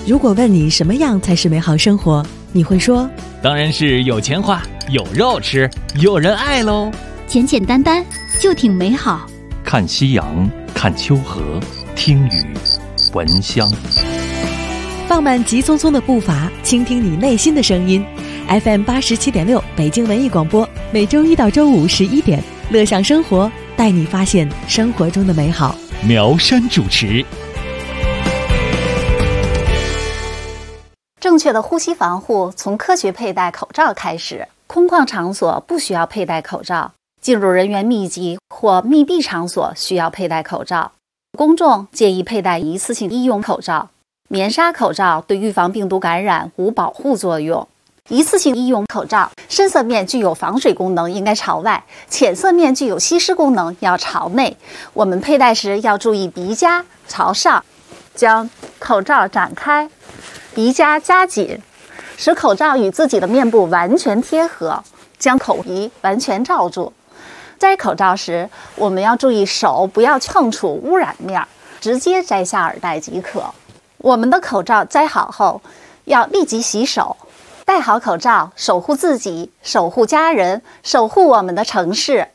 如果问你什么样才是美好生活，你会说当然是有钱花，有肉吃，有人爱喽。 简简单单就挺美好。 看夕阳，看秋河，听雨，闻香。 放慢急匆匆的步伐，倾听你内心的声音。FM 87.6北京文艺广播，每周一到周五11点，乐享生活，带你发现生活中的美好。 苗山主持。 正确的呼吸防护从科学佩戴口罩开始。空旷场所不需要佩戴口罩，进入人员密集或密闭场所需要佩戴口罩。公众建议佩戴一次性医用口罩。棉纱口罩对预防病毒感染无保护作用。一次性医用口罩深色面具有防水功能，应该朝外；浅色面具有吸湿功能，要朝内。我们佩戴时要注意鼻夹朝上，将口罩展开，鼻夹夹紧，使口罩与自己的面部完全贴合，将口鼻完全罩住。摘口罩时，我们要注意手不要碰触污染面，直接摘下耳带即可。我们的口罩摘好后，要立即洗手。戴好口罩，守护自己，守护家人，守护我们的城市。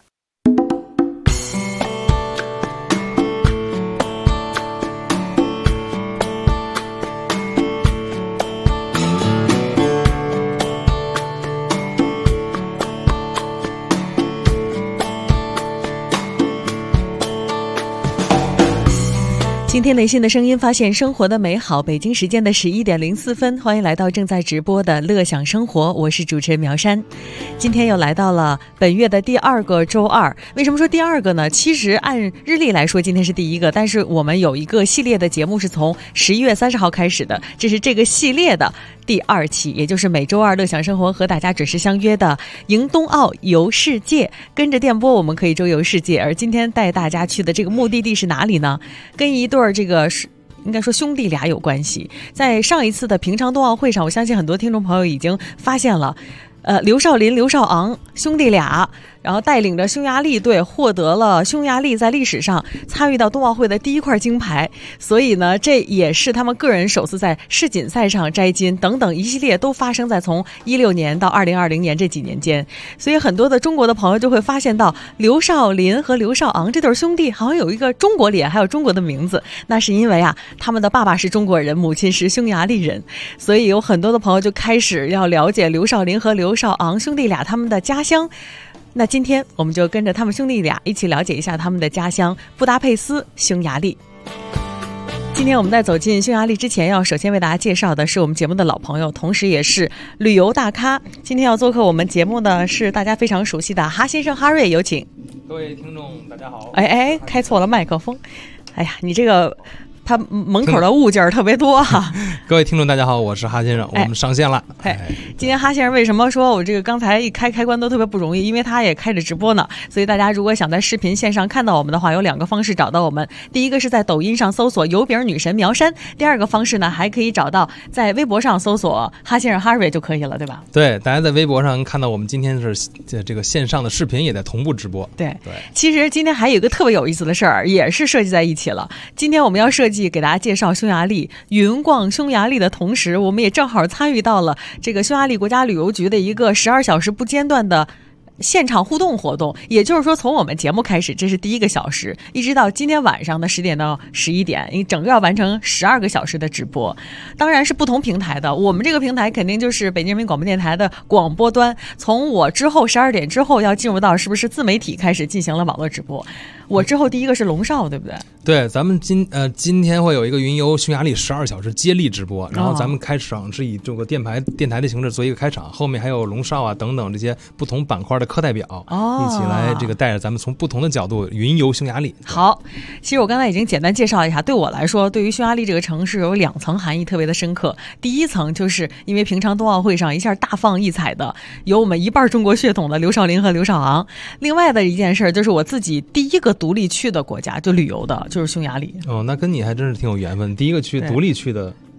倾听内心的声音，发现生活的美好。北京时间的11点04分，欢迎来到正在直播的乐享生活，我是主持人苗山。今天又来到了本月的第2个周二。为什么说第2个呢？其实按日历来说今天是第1个，但是我们有一个系列的节目是从11月30号开始的，这是这个系列的第2期，也就是每周二乐享生活和大家准时相约的迎冬奥游世界。跟着电波我们可以周游世界，而今天带大家去的这个目的地是哪里呢？跟一对这个应该说兄弟俩有关系。在上一次的平昌冬奥会上，我相信很多听众朋友已经发现了刘少林、刘少昂兄弟俩，然后带领着匈牙利队获得了匈牙利在历史上参与到冬奥会的第1块金牌，所以呢，这也是他们个人首次在世锦赛上摘金，等等一系列都发生在从16年到2020年这几年间。所以很多的中国的朋友就会发现到刘少林和刘少昂这对兄弟好像有一个中国脸，还有中国的名字，那是因为他们的爸爸是中国人，母亲是匈牙利人，所以有很多的朋友就开始要了解刘少林和刘少昂兄弟俩他们的家乡。那今天我们就跟着他们兄弟俩一起了解一下他们的家乡布达佩斯，匈牙利。今天我们在走进匈牙利之前，要首先为大家介绍的是我们节目的老朋友，同时也是旅游大咖。今天要做客我们节目的是大家非常熟悉的哈先生哈瑞，有请。 各位听众大家好。 开错了麦克风。哎呀，你这个他门口的物件特别多哈。 各位听众大家好，我是哈先生，我们上线了。 今天哈先生为什么说我这个刚才一开关都特别不容易，因为他也开着直播呢，所以大家如果想在视频线上看到我们的话，有2个方式找到我们。第一个是在抖音上搜索油饼女神苗山，第2个方式呢，还可以找到在微博上搜索哈先生哈瑞就可以了，对吧？ 对，大家在微博上看到我们今天是这个线上的视频也在同步直播。 对，其实今天还有一个特别有意思的事儿，也是设计在一起了。今天我们要设计给大家介绍匈牙利，云逛匈牙利的同时，我们也正好参与到了这个匈牙利国家旅游局的一个12小时不间断的现场互动活动。也就是说，从我们节目开始，这是第1个小时，一直到今天晚上的10点到11点，你整个要完成12个小时的直播。当然是不同平台的，我们这个平台肯定就是北京人民广播电台的广播端，从我之后12点之后要进入到是不是自媒体开始进行了网络直播。我之后第1个是龙少，对不对？ 对，咱们今天会有一个云游匈牙利12小时接力直播，然后咱们开场是以这个电台的形式做一个开场，后面还有龙少等等这些不同板块的课代表一起来这个带着咱们从不同的角度云游匈牙利。 好，其实我刚才已经简单介绍一下，对我来说，对于匈牙利这个城市有2层含义特别的深刻。第1层就是因为平昌冬奥会上一下大放异彩的有我们1半中国血统的刘少林和刘少昂，另外的一件事就是我自己第1个独立去的国家，就旅游的就是匈牙利。 那跟你还真是挺有缘分，第1个去独立去的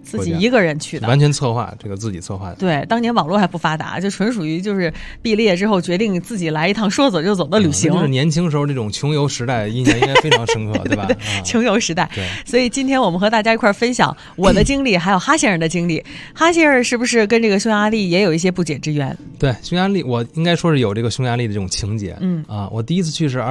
自己一个人去的， 完全策划，这个自己策划的。 对，当年网络还不发达，就纯属于就是毕了业之后决定自己来一趟说走就走的旅行。 就是年轻时候这种穷游时代，印象应该非常深刻，对吧？ 穷游时代。 对。 所以今天我们和大家一块分享我的经历，还有哈先生的经历。哈先生是不是跟这个匈牙利也有一些不解之缘？ 对，匈牙利我应该说是有这个匈牙利的这种情节。我第一次去是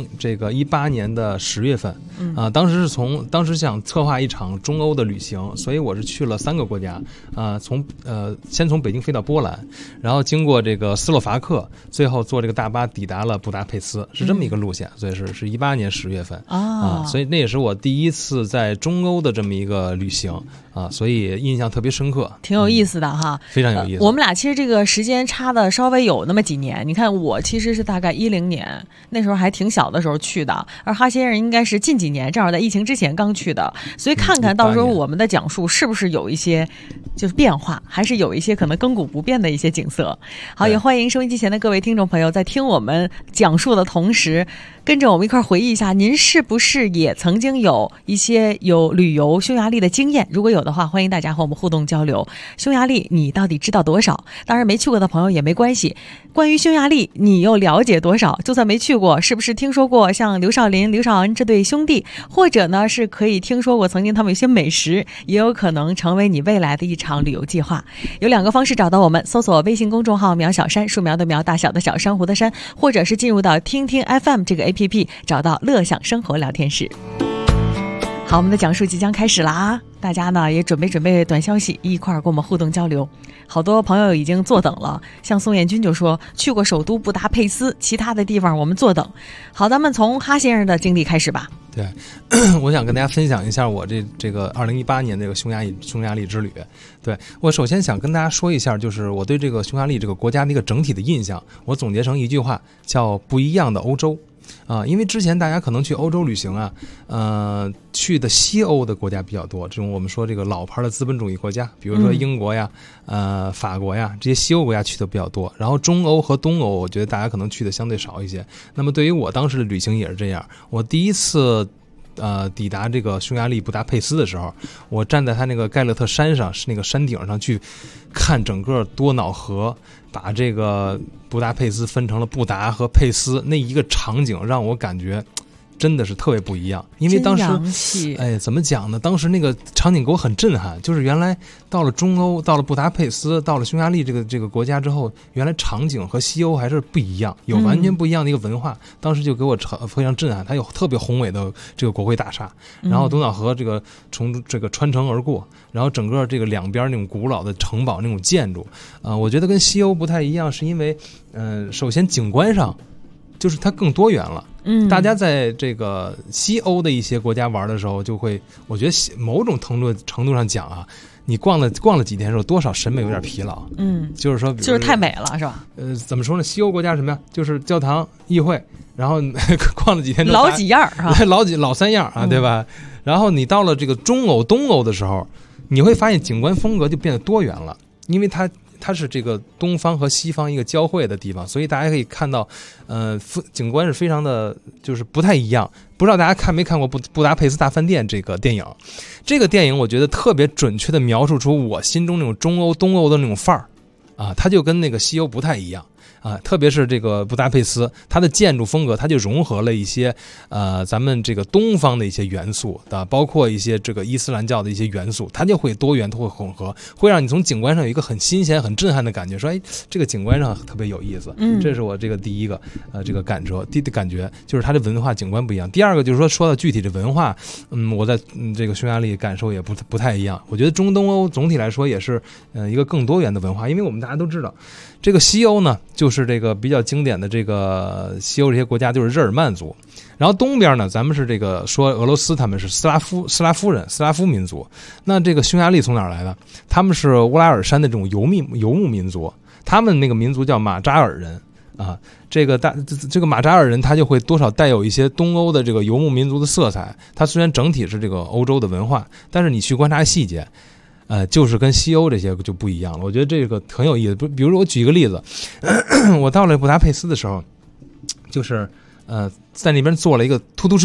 2018年的10月份。当时想策划一场中欧的旅行，所以我是去了3个国家。先从北京飞到波兰，然后经过这个斯洛伐克，最后坐这个大巴抵达了布达佩斯，是这么一个路线。所以是18年10月份所以那也是我第一次在中欧的这么一个旅行所以印象特别深刻， 挺有意思的哈， 非常有意思。 我们俩其实这个时间差的稍微有那么几年，你看我其实是大概10年，那时候还挺小的时候去的，而哈先生应该是近几年，正好在疫情之前刚去的，所以看看到时候我们的讲述是不是有一些就是变化，还是有一些可能亘古不变的一些景色。好，也欢迎收音机前的各位听众朋友在听我们讲述的同时，跟着我们一块回忆一下，您是不是也曾经有一些旅游匈牙利的经验？如果有的话，欢迎大家和我们互动交流。匈牙利你到底知道多少？当然没去过的朋友也没关系，关于匈牙利你又了解多少？就算没去过，是不是听说过像刘少林、刘少恩这对兄弟，或者呢是可以听说过曾经他们有些美食，也有可能成为你未来的一场旅游计划。有2个方式找到我们，搜索微信公众号苗小山，树苗的苗，大小的小，珊瑚的珊，或者是进入到听听 FM 这个 APP， 找到乐享生活聊天室。好，我们的讲述即将开始了啊！大家呢也准备短消息，一块儿跟我们互动交流。好多朋友已经坐等了，像宋彦军就说去过首都布达佩斯，其他的地方我们坐等。好，咱们从哈先生的经历开始吧。 对，我想跟大家分享一下我这个2018年这个匈牙利之旅。对，我首先想跟大家说一下，就是我对这个匈牙利这个国家的一个整体的印象，我总结成一句话，叫不一样的欧洲。因为之前大家可能去欧洲旅行去的西欧的国家比较多，这种我们说这个老牌的资本主义国家，比如说英国呀、法国呀，这些西欧国家去的比较多。然后中欧和东欧，我觉得大家可能去的相对少一些。那么对于我当时的旅行也是这样，我第一次抵达这个匈牙利布达佩斯的时候，我站在它那个盖勒特山上，是那个山顶上去看整个多瑙河，把这个布达佩斯分成了布达和佩斯，那一个场景让我感觉真的是特别不一样。因为当时怎么讲呢，当时那个场景给我很震撼，就是原来到了中欧，到了布达佩斯，到了匈牙利这个国家之后，原来场景和西欧还是不一样，有完全不一样的一个文化。当时就给我非常震撼，它有特别宏伟的这个国会大厦，然后多瑙河从这个穿城而过，然后整个这个两边那种古老的城堡那种建筑我觉得跟西欧不太一样，是因为首先景观上就是它更多元了。大家在这个西欧的一些国家玩的时候，就会我觉得某种程度上讲你逛了几天的时候，多少审美有点疲劳。就是说就是太美了，是吧？ 怎么说呢？西欧国家什么呀？就是教堂、议会，然后逛了几天老几样啊， 老3样啊，对吧？然后你到了这个中欧、东欧的时候，你会发现景观风格就变得多元了，因为它是这个东方和西方一个交汇的地方，所以大家可以看到，景观是非常的，就是不太一样。不知道大家看没看过布达佩斯大饭店这个电影？这个电影我觉得特别准确的描述出我心中那种中欧、东欧的那种范儿它就跟那个西欧不太一样。特别是这个布达佩斯，它的建筑风格，它就融合了一些咱们这个东方的一些元素的，包括一些这个伊斯兰教的一些元素，它就会多元，它会混合，会让你从景观上有一个很新鲜、很震撼的感觉，说这个景观上特别有意思。这是我这个第一个这个感觉，就是它的文化景观不一样。第二个就是说到具体的文化，我在这个匈牙利感受也不太一样。我觉得中东欧总体来说也是一个更多元的文化，因为我们大家都知道，这个西欧呢，就是这个比较经典的这个西欧这些国家就是日耳曼族，然后东边呢，咱们是这个说俄罗斯，他们是斯拉夫民族。那这个匈牙利从哪儿来的？他们是乌拉尔山的这种游牧民族，他们那个民族叫马扎尔人这个马扎尔人他就会多少带有一些东欧的这个游牧民族的色彩。它虽然整体是这个欧洲的文化，但是你去观察细节。就是跟西欧这些就不一样了，我觉得这个很有意思。比如说我举一个例子，我到了布达佩斯的时候，就是在那边坐了一个突突车，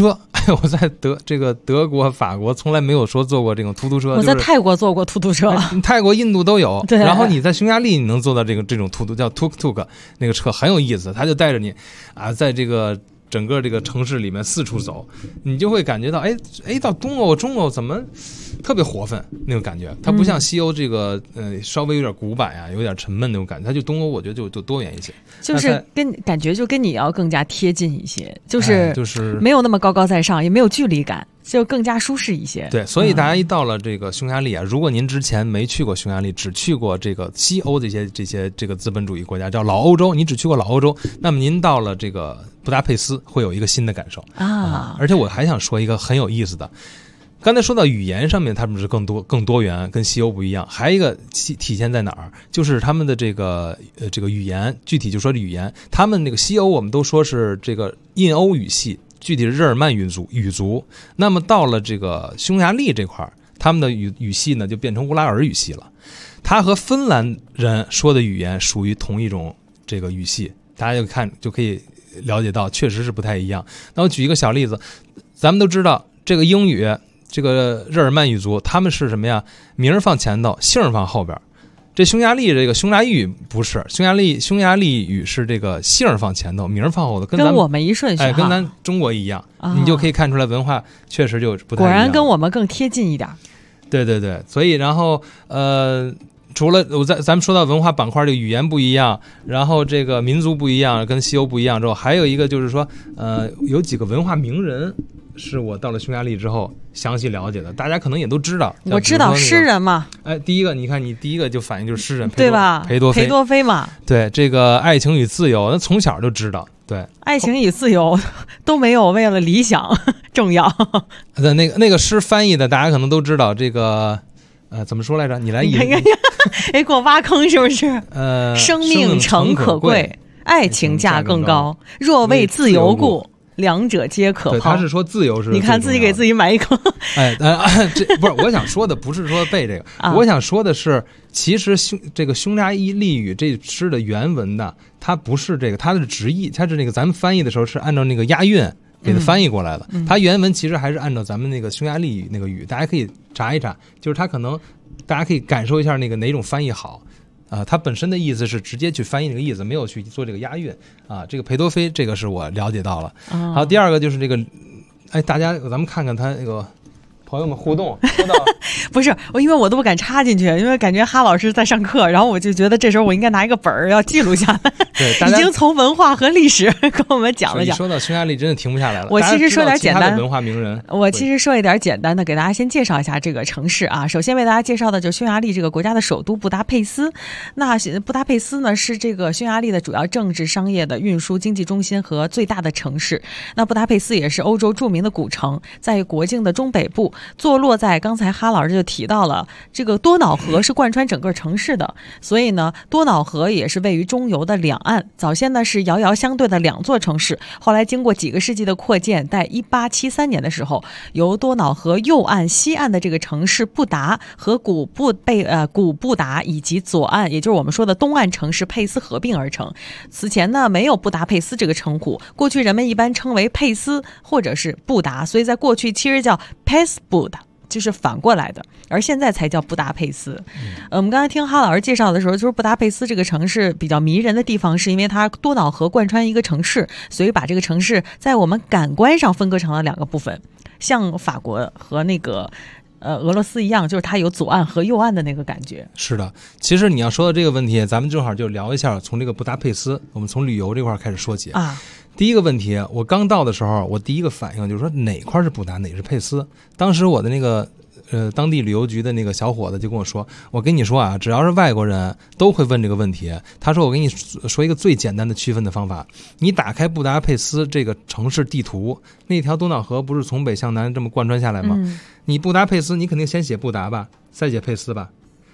我在德国、法国从来没有说坐过这种突突车。 我在泰国坐过突突车， 泰国、印度都有。 对。 然后你在匈牙利你能坐到这种突突叫 tuk-tuk 那个车很有意思，他就带着你啊，在这个整个这个城市里面四处走，你就会感觉到到东欧、中欧怎么特别活泛那种感觉。它不像西欧这个稍微有点古板呀，有点沉闷那种感觉。它就东欧我觉得就多元一些， 就是感觉就跟你要更加贴近一些，就是没有那么高高在上，也没有距离感，就更加舒适一些。 对，所以大家一到了这个匈牙利啊，如果您之前没去过匈牙利，只去过这个西欧这些这个资本主义国家，叫老欧洲，你只去过老欧洲，那么您到了这个布达佩斯会有一个新的感受啊。而且我还想说一个很有意思的，刚才说到语言上面，他们是更多元，跟西欧不一样。还有一个体现在哪儿，就是他们的这个语言，具体就说语言，他们那个西欧我们都说是这个印欧语系，具体是日耳曼语族。那么到了这个匈牙利这块，他们的语系呢就变成乌拉尔语系了。它和芬兰人说的语言属于同一种这个语系，大家就可以了解到，确实是不太一样。那我举一个小例子，咱们都知道这个英语。这个日耳曼语族他们是什么呀？名放前头，姓放后边。这匈牙利这个匈牙利语不是，匈牙利语是这个姓放前头，名放后头， 跟我们一顺序， 跟咱中国一样，你就可以看出来文化确实就不太一样。 果然跟我们更贴近一点。 对对对，所以然后除了咱们说到文化板块，这个语言不一样，然后这个民族不一样，跟西欧不一样之后，还有一个就是说有几个文化名人。是我到了匈牙利之后详细了解的，大家可能也都知道。 我知道诗人嘛， 第一个你看，你第一个就反映就是诗人， 对吧？ 裴多菲嘛， 对，这个爱情与自由，那从小就知道，对， 爱情与自由都没有为了理想重要。 那个诗翻译的，大家可能都知道，这个怎么说来着？你来引， 给我挖坑是不是？生命诚可贵，爱情价更高，若为自由故。两者皆可抛。 他是说自由是， 你看自己给自己埋一坑。 这不是我想说的，不是说背这个，我想说的是，其实这个匈牙利语这诗的原文呢，它不是这个，它是直译，它是那个咱们翻译的时候是按照那个押韵给它翻译过来的。它原文其实还是按照咱们那个匈牙利语那个语，大家可以查一查，就是它可能大家可以感受一下那个哪种翻译好。它本身的意思是直接去翻译这个意思，没有去做这个押韵啊。这个裴多菲，这个是我了解到了。好，第二个就是这个，大家咱们看看他那个朋友们互动。说到不是我，因为我都不敢插进去，因为感觉哈老师在上课，然后我就觉得这时候我应该拿一个本儿要记录下来。 对， 已经从文化和历史跟我们讲了讲。 说到匈牙利真的停不下来了。 我其实说点简单的文化名人， 我其实说一点简单的，给大家先介绍一下这个城市啊。首先为大家介绍的就是匈牙利这个国家的首都布达佩斯。那布达佩斯呢是这个匈牙利的主要政治、商业的运输经济中心和最大的城市。那布达佩斯也是欧洲著名的古城，在国境的中北部，坐落在刚才哈老师就提到了，这个多瑙河是贯穿整个城市的，所以呢，多瑙河也是位于中游的两岸。早先呢是遥遥相对的两座城市，后来经过几个世纪的扩建，在1873年的时候，由多瑙河右岸、西岸的这个城市布达和古布达以及左岸，也就是我们说的东岸城市佩斯合并而成。此前呢没有布达佩斯这个称呼，过去人们一般称为佩斯或者是布达，所以在过去其实叫 Pest-Bud，就是反过来的，而现在才叫布达佩斯。我们刚才听哈老师介绍的时候，就是布达佩斯这个城市比较迷人的地方，是因为它多瑙河贯穿一个城市，所以把这个城市在我们感官上分割成了两个部分，像法国和那个俄罗斯一样，就是它有左岸和右岸的那个感觉。 是的，其实你要说到这个问题，咱们正好就聊一下，从这个布达佩斯，我们从旅游这块开始说起啊。第一个问题，我刚到的时候，我第一个反应就是说哪块是布达，哪是佩斯。当时我的那个当地旅游局的那个小伙子就跟我说，我跟你说啊，只要是外国人都会问这个问题。他说我跟你说一个最简单的区分的方法，你打开布达佩斯这个城市地图，那条多瑙河不是从北向南这么贯穿下来吗？你布达佩斯你肯定先写布达吧，再写佩斯吧。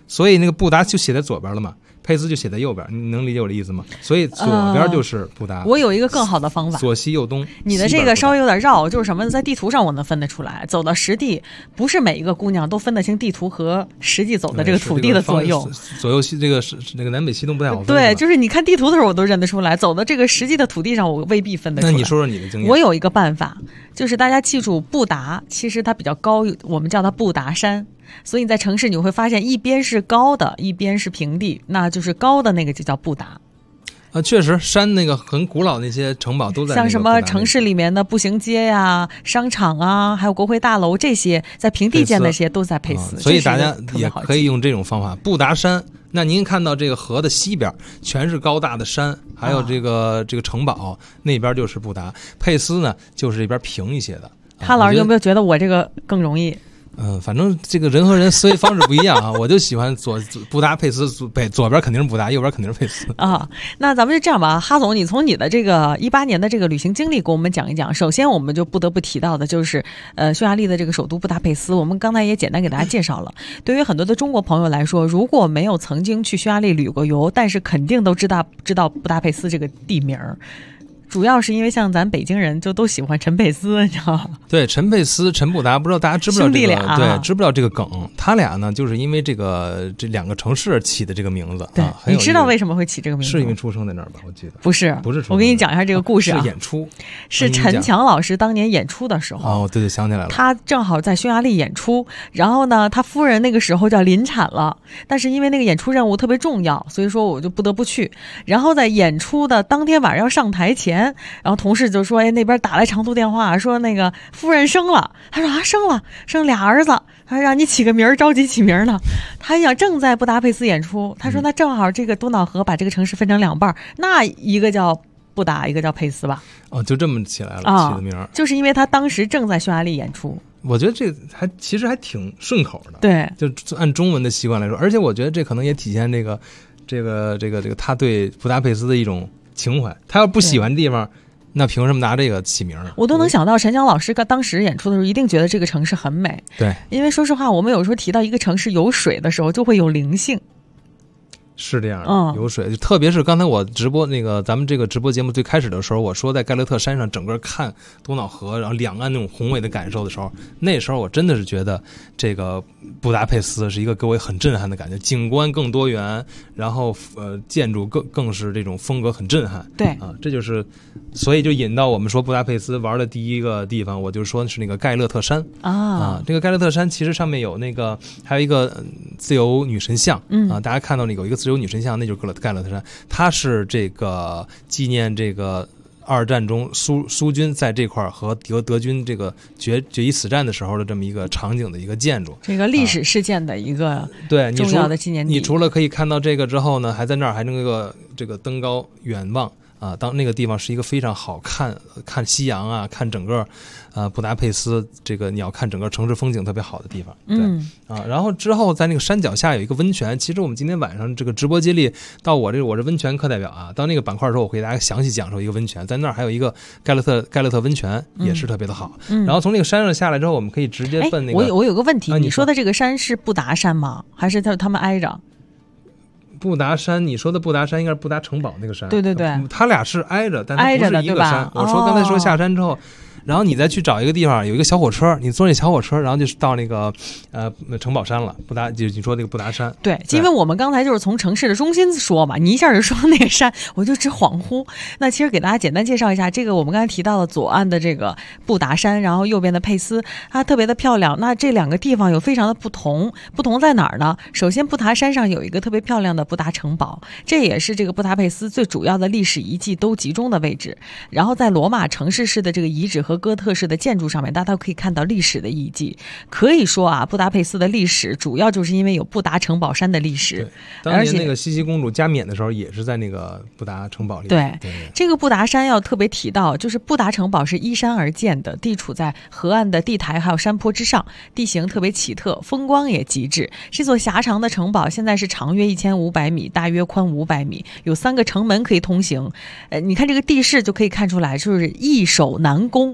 所以那个布达就写在左边了嘛，佩斯就写在右边，你能理解我的意思吗？所以左边就是布达。 我有一个更好的方法， 左西右东。 你的这个稍微有点绕，就是什么，在地图上我能分得出来，走到实地，不是每一个姑娘都分得清地图和实际走的这个土地的左右。 左右西这个是那个南北西东不太好分。 对，就是你看地图的时候我都认得出来，走的这个实际的土地上我未必分得出来。 那你说说你的经验。 我有一个办法，就是大家记住布达，其实它比较高，我们叫它布达山。所以在城市你会发现一边是高的，一边是平地，那就是高的那个就叫布达。 确实山那个很古老那些城堡都在那个像什么城市里面的步行街呀、商场啊，还有国会大楼，这些在平地建的这些都在佩斯。 所以大家也可以用这种方法。布达山，那您看到这个河的西边全是高大的山，还有这个城堡，那边就是布达。佩斯呢就是这边平一些的。 哈老师有没有觉得我这个更容易？ 反正这个人和人思维方式不一样啊，我就喜欢布达佩斯，左边肯定是布达，右边肯定是佩斯啊。那咱们就这样吧，哈总，你从你的这个18年的这个旅行经历给我们讲一讲。首先，我们就不得不提到的就是匈牙利的这个首都布达佩斯。我们刚才也简单给大家介绍了。对于很多的中国朋友来说，如果没有曾经去匈牙利旅过游，但是肯定都知道布达佩斯这个地名。主要是因为像咱北京人就都喜欢陈佩斯，你知道吗？ 对，陈佩斯、陈布达，不知道大家知不知道这个？对，知不知道这个梗？他俩呢，就是因为这两个城市起的这个名字。 对，你知道为什么会起这个名字？ 是因为出生在那儿吧？我记得不是，我给你讲一下这个故事啊。 是演出， 是陈强老师当年演出的时候。 哦，对，想起来了。 他正好在匈牙利演出，然后呢，他夫人那个时候就要临产了，但是因为那个演出任务特别重要，所以说我就不得不去。然后在演出的当天晚上要上台前，然后同事就说：“哎，那边打来长途电话，说那个夫人生了。”他说：“啊，生俩儿子。”他说：“让你起个名儿，着急起名儿呢。”他想正在布达佩斯演出，他说：“那正好这个多瑙河把这个城市分成两半，那一个叫布达，一个叫佩斯吧。” 哦，就这么起来了，起的名儿。 就是因为他当时正在匈牙利演出。 我觉得这其实还挺顺口的， 对， 就按中文的习惯来说，而且我觉得这可能也体现这个他对布达佩斯的一种情怀。他要不喜欢的地方，那凭什么拿这个起名呢？ 我都能想到陈强老师当时演出的时候一定觉得这个城市很美。 对， 因为说实话，我们有时候提到一个城市有水的时候就会有灵性。 是这样的，有水，特别是刚才我直播咱们这个直播节目最开始的时候，我说在盖勒特山上整个看多瑙河，然后两岸那种宏伟的感受的时候，那时候我真的是觉得这个布达佩斯是一个给我很震撼的感觉，景观更多元，然后建筑更是这种风格很震撼。 对啊，这就是所以就引到我们说布达佩斯玩的第一个地方，我就说是那个盖勒特山啊。这个盖勒特山其实上面有还有一个自由女神像啊，大家看到有一个自由女神像，那就是盖勒特山，它是这个纪念这个二战中苏军在这块和德军这个决一死战的时候的这么一个场景的一个建筑， 这个历史事件的一个对重要的纪念地。 你除了可以看到这个之后呢，还在那儿还能这个登高远望啊，当那个地方是一个非常好看夕阳啊，看整个布达佩斯这个你要看整个城市风景特别好的地方。对啊，然后之后在那个山脚下有一个温泉。其实我们今天晚上这个直播接力到我是温泉课代表啊，到那个板块的时候我会给大家详细讲述一个温泉，在那儿还有一个盖勒特温泉也是特别的好。然后从那个山上下来之后，我们可以直接奔那个。 我有个问题，你说的这个山是布达山吗？还是他们挨着？ 布达山，你说的布达山应该是布达城堡那个山。 对对对， 它俩是挨着，但它不是一个山。我说刚才说下山之后，然后你再去找一个地方，有一个小火车，你坐那小火车，然后就到那个城堡山了。就是你说那个布达山。 对，因为我们刚才就是从城市的中心说嘛，你一下就说那个山，我就只恍惚。那其实给大家简单介绍一下，这个我们刚才提到的左岸的这个布达山，然后右边的佩斯，它特别的漂亮。那这两个地方有非常的不同在哪儿呢？首先，布达山上有一个特别漂亮的布达城堡，这也是这个布达佩斯最主要的历史遗迹都集中的位置。然后在罗马城市式的这个遗址和哥特式的建筑上面，大家都可以看到历史的遗迹。可以说啊，布达佩斯的历史主要就是因为有布达城堡山的历史。 当年那个西西公主加冕的时候也是在那个布达城堡里。 对，这个布达山要特别提到，就是布达城堡是依山而建的，地处在河岸的地台还有山坡之上，地形特别奇特，风光也极致。这座狭长的城堡现在是长约1500米，大约宽500米，有3个城门可以通行。你看这个地势就可以看出来，就是易守难攻。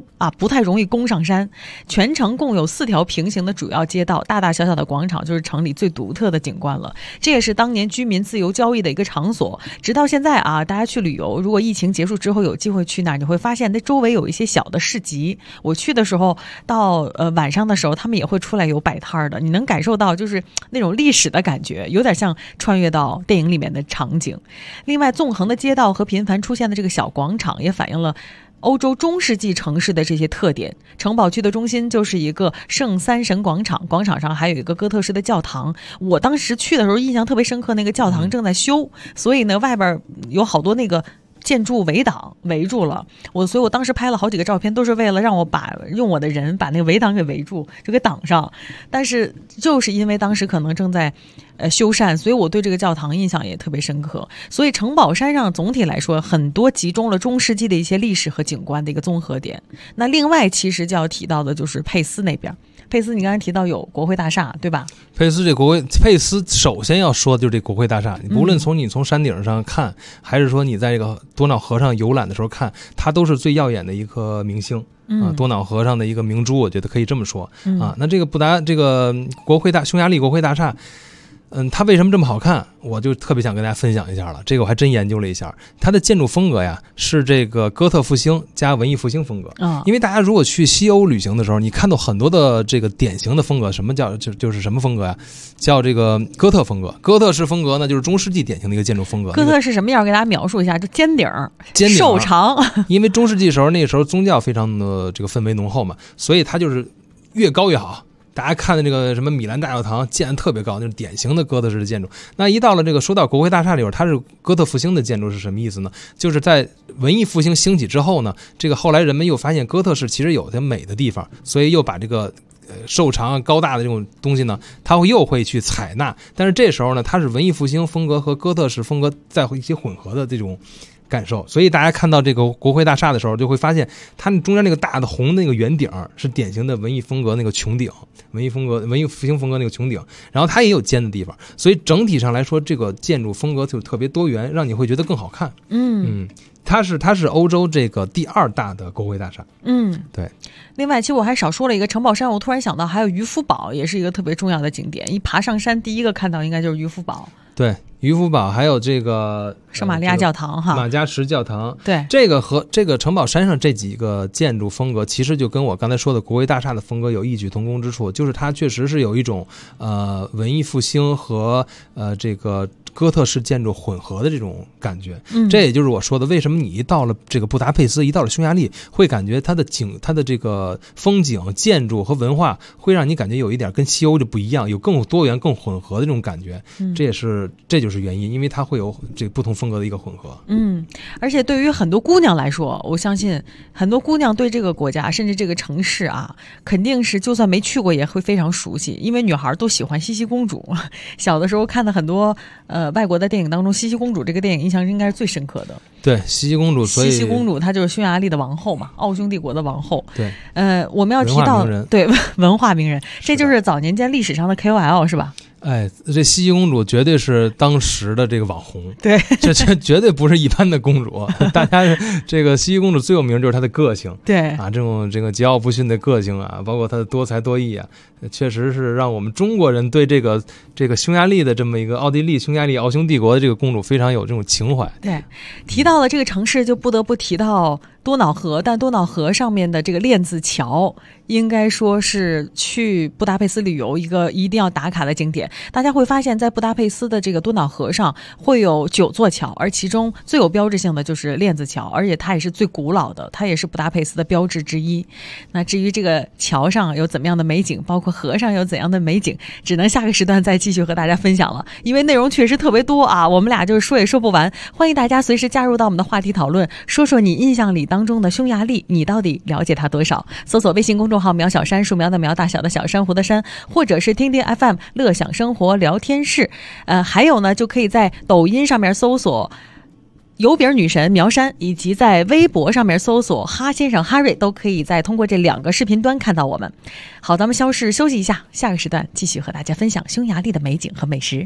啊，不太容易攻上山。全城共有4条平行的主要街道，大大小小的广场就是城里最独特的景观了。这也是当年居民自由交易的一个场所。直到现在啊，大家去旅游，如果疫情结束之后有机会去那儿，你会发现那周围有一些小的市集。我去的时候，到晚上的时候，他们也会出来有摆摊的，你能感受到就是那种历史的感觉，有点像穿越到电影里面的场景。另外，纵横的街道和频繁出现的这个小广场也反映了欧洲中世纪城市的这些特点。城堡区的中心就是一个圣三神广场，广场上还有一个哥特式的教堂。我当时去的时候印象特别深刻，那个教堂正在修，所以呢外边有好多那个建筑围挡围住了所以我当时拍了好几个照片，都是为了让我用我的人把那个围挡给围住，就给挡上。但是就是因为当时可能正在修缮，所以我对这个教堂印象也特别深刻。所以城堡山上总体来说很多集中了中世纪的一些历史和景观的一个综合点。那另外其实就要提到的就是佩斯那边。佩斯你刚才提到有国会大厦对吧？ 佩斯首先要说的就是这国会大厦，你无论你从山顶上看，还是说你在这个多瑙河上游览的时候看，它都是最耀眼的一颗明星啊，多瑙河上的一个明珠，我觉得可以这么说啊。那这个匈牙利国会大厦，它为什么这么好看？我就特别想跟大家分享一下了。这个我还真研究了一下，它的建筑风格呀是这个哥特复兴加文艺复兴风格。因为大家如果去西欧旅行的时候，你看到很多的这个典型的风格，什么叫就是什么风格呀？叫这个哥特风格。哥特式风格呢，就是中世纪典型的一个建筑风格。 哥特是什么样？给大家描述一下，就尖顶瘦长。 因为中世纪时候那个时候宗教非常的这个氛围浓厚嘛，所以它就是越高越好。大家看的这个什么米兰大教堂建得特别高，那是典型的哥特式的建筑。那一到了这个说到国会大厦里边，它是哥特复兴的建筑是什么意思呢？就是在文艺复兴兴起之后呢，这个后来人们又发现哥特式其实有它美的地方，所以又把这个瘦长高大的这种东西呢，它又会去采纳。但是这时候呢，它是文艺复兴风格和哥特式风格在一起混合的这种感受，所以大家看到这个国会大厦的时候，就会发现它中间那个大的红的那个圆顶是典型的文艺风格那个穹顶，文艺复兴风格那个穹顶，然后它也有尖的地方，所以整体上来说，这个建筑风格就特别多元，让你会觉得更好看。它是欧洲这个第2大的国会大厦。对。 另外，其实我还少说了一个城堡山，我突然想到还有渔夫堡，也是一个特别重要的景点。一爬上山，第一个看到应该就是渔夫堡。 对，渔夫堡还有这个圣玛利亚教堂哈， 马加什教堂。 对， 这个和这个城堡山上这几个建筑风格，其实就跟我刚才说的国会大厦的风格有异曲同工之处，就是它确实是有一种文艺复兴和这个哥特式建筑混合的这种感觉。这也就是我说的，为什么你一到了这个布达佩斯，一到了匈牙利，会感觉它的这个风景、建筑和文化会让你感觉有一点跟西欧就不一样，有更多元、更混合的这种感觉。这就是原因，因为它会有这个不同风格的一个混合。 而且对于很多姑娘来说，我相信很多姑娘对这个国家甚至这个城市啊，肯定是就算没去过也会非常熟悉，因为女孩都喜欢茜茜公主。小的时候看的很多外国的电影当中，茜茜公主这个电影印象应该是最深刻的。 对，茜茜公主，所以茜茜公主她就是匈牙利的王后嘛，奥匈帝国的王后。 对， 我们要提到对文化名人，这就是早年间历史上的 KOL 是吧？ 哎，这茜茜公主绝对是当时的这个网红， 对， 这绝对不是一般的公主。大家这个茜茜公主最有名就是她的个性， 对啊，这种桀骜不驯的个性啊，包括她的多才多艺啊，确实是让我们中国人对这个匈牙利的这么一个匈牙利奥匈帝国的这个公主非常有这种情怀。 对，提到了这个城市，就不得不提到多瑙河，但多瑙河上面的这个链子桥，应该说是去布达佩斯旅游一个一定要打卡的景点。大家会发现在布达佩斯的这个多瑙河上会有9座桥，而其中最有标志性的就是链子桥，而且它也是最古老的，它也是布达佩斯的标志之一。那至于这个桥上有怎么样的美景，包括河上有怎样的美景，只能下个时段再继续和大家分享了，因为内容确实特别多啊，我们俩就是说也说不完。欢迎大家随时加入到我们的话题讨论，说说你印象里当中的匈牙利，你到底了解它多少？搜索微信公众号苗小山，树苗的苗，大小的小，珊瑚的珊，或者是听听 FM 乐享生活聊天室。还有呢，就可以在抖音上面搜索油饼女神苗山，以及在微博上面搜索哈先生哈瑞，都可以再通过这2个视频端看到我们。好，咱们休息一下，下个时段继续和大家分享匈牙利的美景和美食。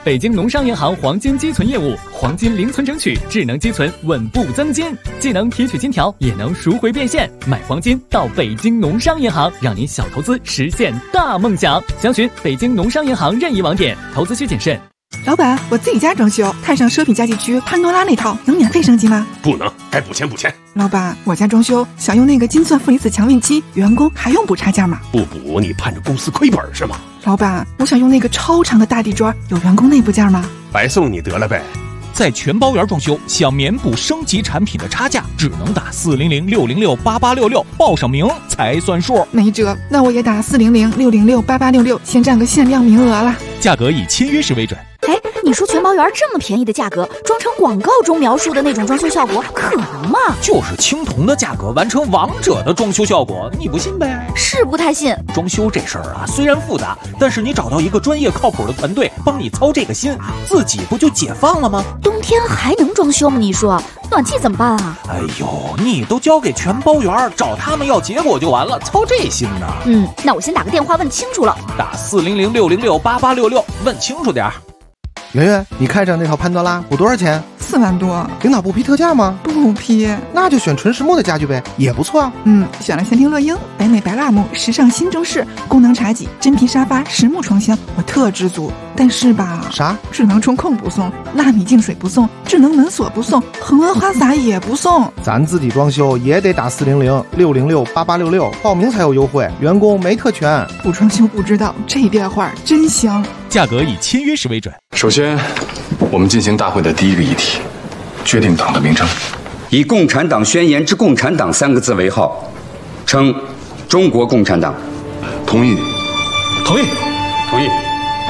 北京农商银行黄金积存业务，黄金零存整取，智能积存，稳步增金，既能提取金条，也能赎回变现。买黄金到北京农商银行，让您小投资实现大梦想。详询北京农商银行任意网点，投资需谨慎。 老板，我自己家装修，看上奢品家具区潘多拉那套，能免费升级吗？ 不能，该补钱补钱。 老板，我家装修想用那个金钻负离子强运机，员工还用补差价吗？ 不补你盼着公司亏本是吗？ 老板，我想用那个超长的大地砖，有员工内部件吗？ 白送你得了呗。 在全包圆装修，想免补升级产品的差价，只能打400-606-8866，报上名才算数。 没辙，那我也打400-606-8866，先占个限量名额了。 价格以签约时为准。 哎，你说全包圆这么便宜的价格，装成广告中描述的那种装修效果，可能吗？ 就是青铜的价格完成王者的装修效果，你不信呗？ 是不太信。 装修这事儿啊，虽然复杂，但是你找到一个专业靠谱的团队帮你操这个心，自己不就解放了吗？ 冬天还能装修吗？你说暖气怎么办啊？ 哎呦，你都交给全包圆，找他们要结果就完了，操这心呢？ 那我先打个电话问清楚了。 打400-606-8866，问清楚点儿。 圆圆，你看上那套潘多拉补多少钱 ？4万多。 领导不批特价吗？ 不批。 那就选纯实木的家具呗，也不错啊。 选了仙庭乐英、北美白蜡木、时尚新中式、功能茶几、真皮沙发、实木床箱，我特知足。但是吧， 啥？ 智能中控不送，纳米净水不送，智能门锁不送，恒温花洒也不送。 咱自己装修也得打400-606-8866，报名才有优惠，员工没特权。 不装修不知道，这电话真香。 价格以签约时为准。 首先，我们进行大会的第一个议题，决定党的名称， 以共产党宣言之共产党3个字为号，称中国共产党。 同意。 同意。同意。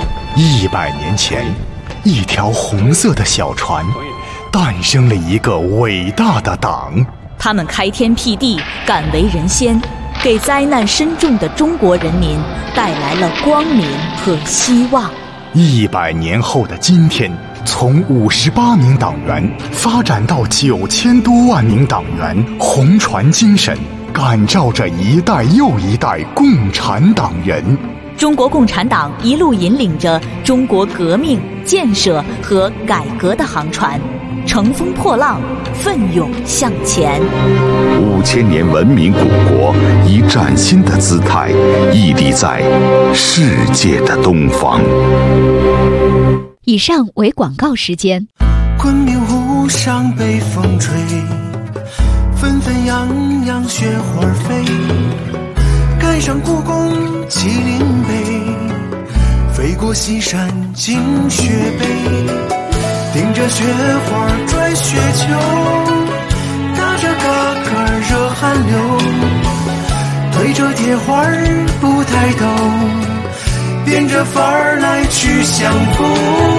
100年前，一条红色的小船，诞生了一个伟大的党。 他们开天辟地，敢为人先，给灾难深重的中国人民带来了光明和希望。 100年后的今天，从58名党员发展到9000多万名党员，红船精神感召着一代又一代共产党人。 中国共产党一路引领着中国革命、建设和改革的航船，乘风破浪，奋勇向前。 5000年文明古国以崭新的姿态屹立在世界的东方。 以上为广告时间。 昆明湖上北风吹，纷纷扬扬雪花飞，赶上故宫麒麟碑，飞过西山惊雪碑，顶着雪花拽雪球，打着嘎嘎热汗流，推着铁环不抬头，变着法儿来去相逢。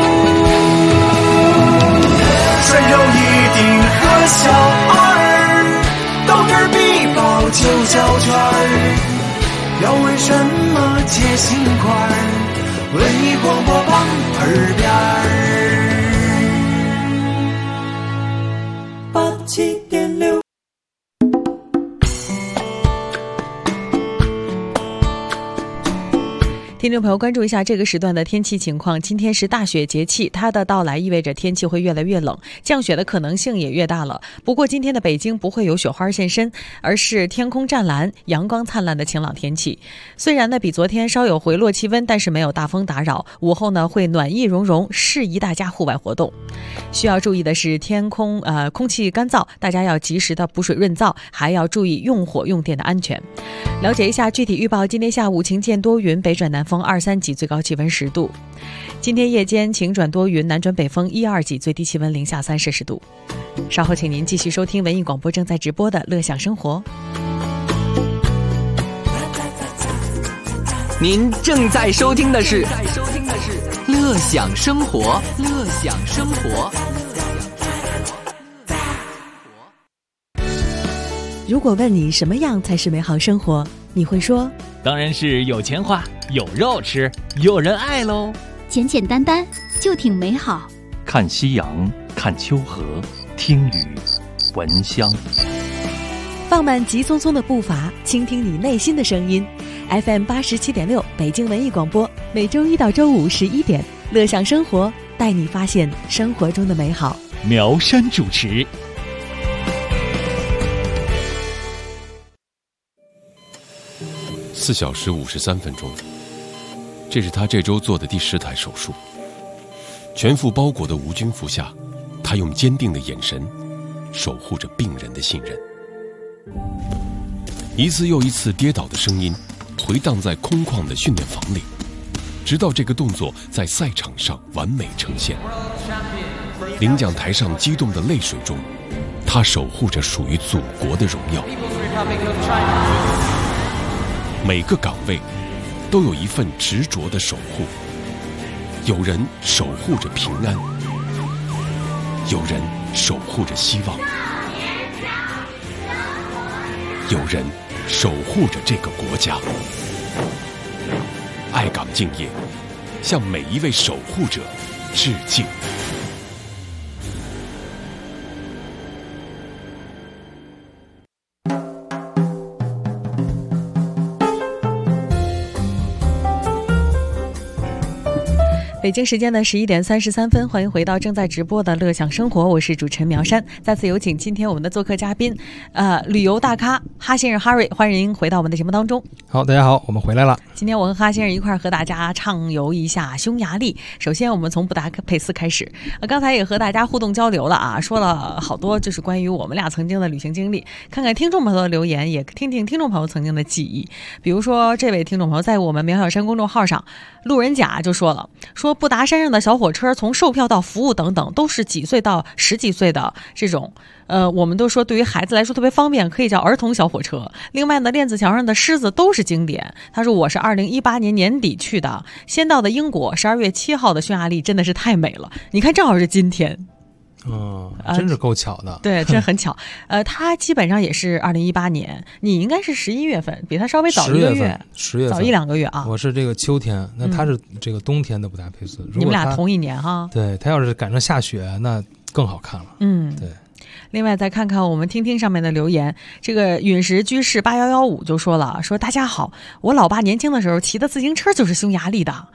穿上一顶和小二，逗儿必报就叫圈儿。要问什么解心块，文艺广播榜耳边87.6。 听众朋友，关注一下这个时段的天气情况。今天是大雪节气，它的到来意味着天气会越来越冷，降雪的可能性也越大了。不过今天的北京不会有雪花现身，而是天空湛蓝，阳光灿烂的晴朗天气。虽然呢比昨天稍有回落气温，但是没有大风打扰，午后呢会暖意融融，适宜大家户外活动。需要注意的是空气干燥，大家要及时的补水润燥，还要注意用火用电的安全。了解一下具体预报，今天下午晴间多云，北转南风2、3级，最高气温10度。今天夜间晴转多云，南转北风1、2级，最低气温0下3摄氏度。稍后请您继续收听文艺广播正在直播的乐享生活。 您正在收听的是乐享生活，乐享生活。 如果问你什么样才是美好生活，你会说当然是有钱花，有肉吃，有人爱喽。 简简单单就挺美好。 看夕阳，看秋荷，听雨，闻香。 放慢急匆匆的步伐，倾听你内心的声音。FM 87.6北京文艺广播，每周一到周五11点，乐享生活带你发现生活中的美好。 苗山主持。 4小时53分钟，这是他这周做的第10台手术。全副包裹的无菌服下，他用坚定的眼神守护着病人的信任。一次又一次跌倒的声音回荡在空旷的训练房里，直到这个动作在赛场上完美呈现。领奖台上激动的泪水中，他守护着属于祖国的荣耀。每个岗位都有一份执着的守护，有人守护着平安，有人守护着希望，有人守护着这个国家。爱岗敬业，向每一位守护者致敬。 北京时间的11点33分，欢迎回到正在直播的乐享生活，我是主持人苗山。再次有请今天我们的做客嘉宾，旅游大咖哈先生哈瑞，欢迎回到我们的节目当中。 好，大家好，我们回来了。 今天我和哈先生一块和大家畅游一下匈牙利。首先我们从布达佩斯开始，刚才也和大家互动交流了啊，说了好多就是关于我们俩曾经的旅行经历，看看听众朋友的留言，也听听听众朋友曾经的记忆。比如说这位听众朋友在我们苗小山公众号上，路人甲就说了，说布达山上的小火车从售票到服务等等都是几岁到10几岁的这种，我们都说对于孩子来说特别方便，可以叫儿童小火车。另外呢，链子桥上的狮子都是经典。他说我是2018年年底去的，先到的英国，12月7号的匈牙利真的是太美了。你看正好是今天。 真是够巧的。 对，真很巧。他基本上也是2018年，你应该是11月份，比他稍微早1个月 ，10月份早1-2个月啊。 我是这个秋天，那他是这个冬天的布达佩斯。 你们俩同一年哈。 对，他要是赶上下雪，那更好看了。对。 另外再看看我们听听上面的留言，这个陨石居士8115就说了，说大家好，我老爸年轻的时候骑的自行车就是匈牙利的。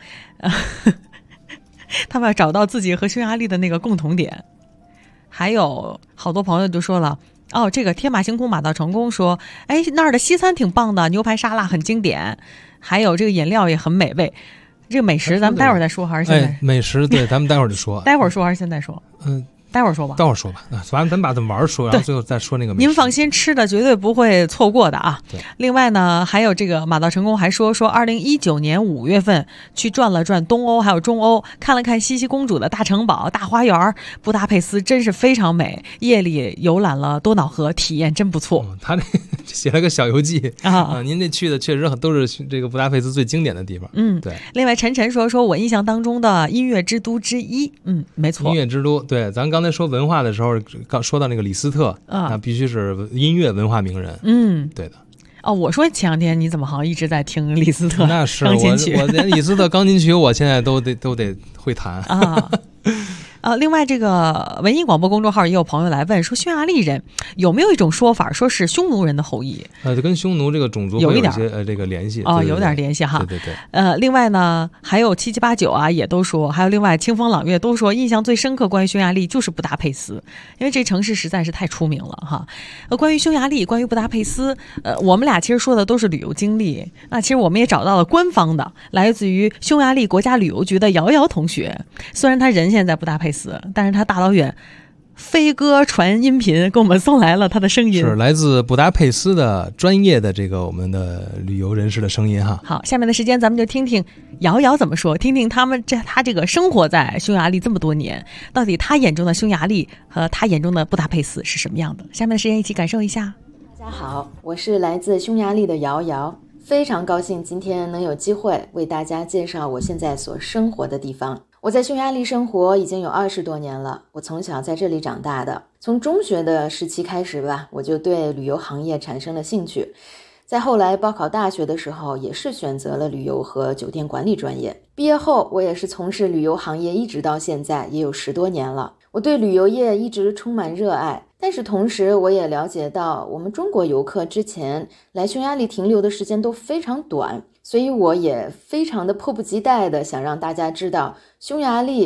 他们要找到自己和匈牙利的那个共同点。还有好多朋友就说了，这个天马行空马到成功说，那儿的西餐挺棒的，牛排沙拉很经典，还有这个饮料也很美味。这个美食咱们待会儿再说还是现在？ 美食对，咱们待会儿就说。 待会儿说还是现在说？待会儿说吧。 待会儿说吧。咱把怎么玩说，然后最后再说那个美食。 您放心，吃的绝对不会错过的啊。 对。 另外呢，还有这个马到成功还说2019年5月份去转了转东欧还有中欧，看了看西西公主的大城堡、大花园，布达佩斯真是非常美。夜里游览了多瑙河，体验真不错。 他这写了个小游记啊。您这去的确实都是这个布达佩斯最经典的地方。 对。另外陈晨说我印象当中的音乐之都之一。没错。 音乐之都，对，咱刚才说文化的时候，刚说到那个李斯特那必须是音乐文化名人。对的。 我说前2天你怎么好像一直在听李斯特？ 那是钢琴曲， 我连李斯特钢琴曲我现在都得会弹啊。另外这个文艺广播公众号也有朋友来问说，匈牙利人有没有一种说法，说是匈奴人的后裔？ 跟匈奴这个种族有一点这个联系有点联系哈。 对。 另外呢，还有7789啊，也都说，还有另外清风朗月都说，印象最深刻关于匈牙利就是布达佩斯，因为这城市实在是太出名了哈。关于匈牙利，关于布达佩斯，我们俩其实说的都是旅游经历。那其实我们也找到了官方的，来自于匈牙利国家旅游局的瑶瑶同学，虽然他人现在在布达佩斯，但是他大老远飞鸽传音频给我们送来了他的声音， 是来自布达佩斯的专业的这个我们的旅游人士的声音哈。 好，下面的时间咱们就听听瑶瑶怎么说，听听他这个生活在匈牙利这么多年，到底他眼中的匈牙利和他眼中的布达佩斯是什么样的。下面的时间一起感受一下。 大家好，我是来自匈牙利的瑶瑶，非常高兴今天能有机会为大家介绍我现在所生活的地方。我在匈牙利生活已经有20多年了，我从小在这里长大的。从中学的时期开始吧，我就对旅游行业产生了兴趣。在后来报考大学的时候，也是选择了旅游和酒店管理专业。毕业后，我也是从事旅游行业，一直到现在也有10多年了。我对旅游业一直充满热爱，但是同时我也了解到，我们中国游客之前来匈牙利停留的时间都非常短，所以我也非常的迫不及待的想让大家知道匈牙利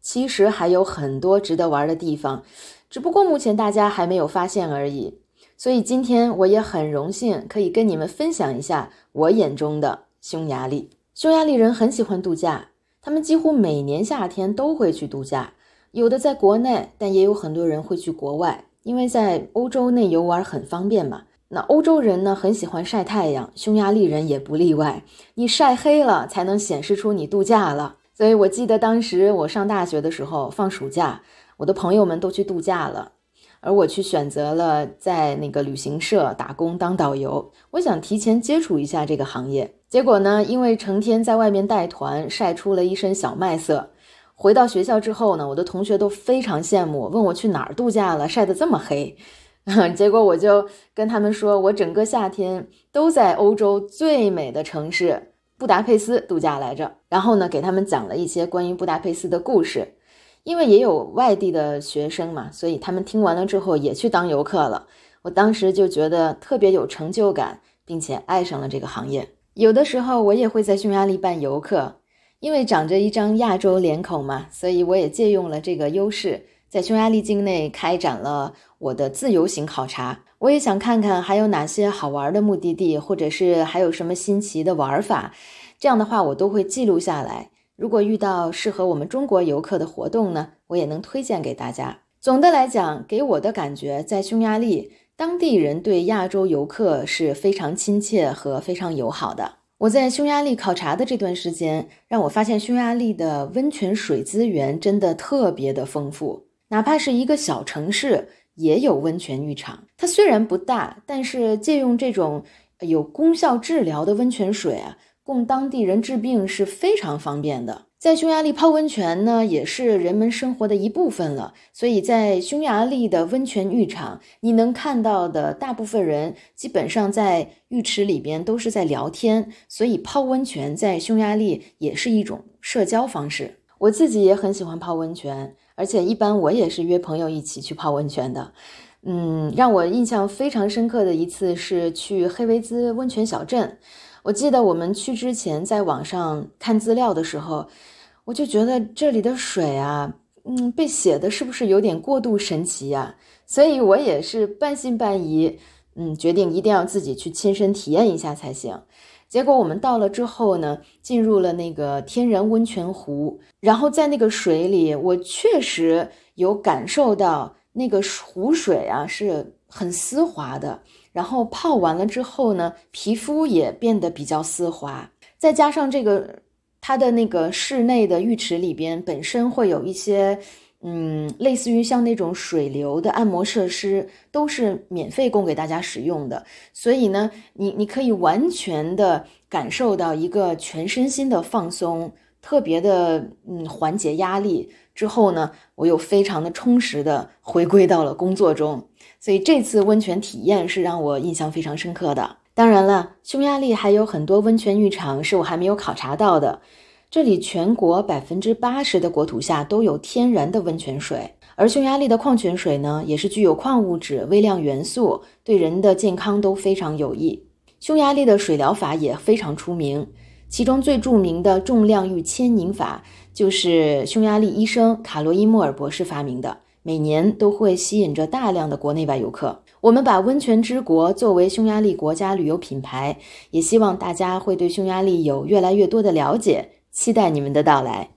其实还有很多值得玩的地方，只不过目前大家还没有发现而已。所以今天我也很荣幸可以跟你们分享一下我眼中的匈牙利。匈牙利人很喜欢度假，他们几乎每年夏天都会去度假，有的在国内，但也有很多人会去国外，因为在欧洲内游玩很方便嘛。那欧洲人呢很喜欢晒太阳，匈牙利人也不例外，你晒黑了才能显示出你度假了。所以我记得当时我上大学的时候放暑假，我的朋友们都去度假了，而我去选择了在那个旅行社打工当导游，我想提前接触一下这个行业。结果呢，因为成天在外面带团，晒出了一身小麦色。回到学校之后呢，我的同学都非常羡慕，问我去哪儿度假了，晒得这么黑。结果我就跟他们说，我整个夏天都在欧洲最美的城市布达佩斯度假来着。然后呢，给他们讲了一些关于布达佩斯的故事。因为也有外地的学生嘛，所以他们听完了之后也去当游客了。我当时就觉得特别有成就感，并且爱上了这个行业。有的时候我也会在匈牙利办游客，因为长着一张亚洲脸孔嘛，所以我也借用了这个优势，在匈牙利境内开展了我的自由行考察。我也想看看还有哪些好玩的目的地，或者是还有什么新奇的玩法，这样的话我都会记录下来。如果遇到适合我们中国游客的活动呢，我也能推荐给大家。总的来讲，给我的感觉，在匈牙利，当地人对亚洲游客是非常亲切和非常友好的。我在匈牙利考察的这段时间，让我发现匈牙利的温泉水资源真的特别的丰富，哪怕是一个小城市也有温泉浴场。它虽然不大，但是借用这种有功效治疗的温泉水啊，供当地人治病是非常方便的。在匈牙利泡温泉呢，也是人们生活的一部分了。所以在匈牙利的温泉浴场，你能看到的大部分人基本上在浴池里边都是在聊天，所以泡温泉在匈牙利也是一种社交方式。我自己也很喜欢泡温泉，而且一般我也是约朋友一起去泡温泉的。让我印象非常深刻的一次是去黑维兹温泉小镇。我记得我们去之前在网上看资料的时候，我就觉得这里的水啊，被写的是不是有点过度神奇啊？所以我也是半信半疑，决定一定要自己去亲身体验一下才行。结果我们到了之后呢，进入了那个天然温泉湖，然后在那个水里，我确实有感受到那个湖水啊是很丝滑的，然后泡完了之后呢，皮肤也变得比较丝滑，再加上这个它的那个室内的浴池里边本身会有一些类似于像那种水流的按摩设施，都是免费供给大家使用的。所以呢，你可以完全的感受到一个全身心的放松，特别的缓解压力。之后呢，我又非常的充实的回归到了工作中，所以这次温泉体验是让我印象非常深刻的。当然了，匈牙利还有很多温泉浴场是我还没有考察到的。这里全国 80% 的国土下都有天然的温泉水，而匈牙利的矿泉水呢，也是具有矿物质、微量元素，对人的健康都非常有益。匈牙利的水疗法也非常出名，其中最著名的重量浴牵拧法就是匈牙利医生卡罗伊莫尔博士发明的，每年都会吸引着大量的国内外游客。我们把温泉之国作为匈牙利国家旅游品牌，也希望大家会对匈牙利有越来越多的了解，期待你们的到来。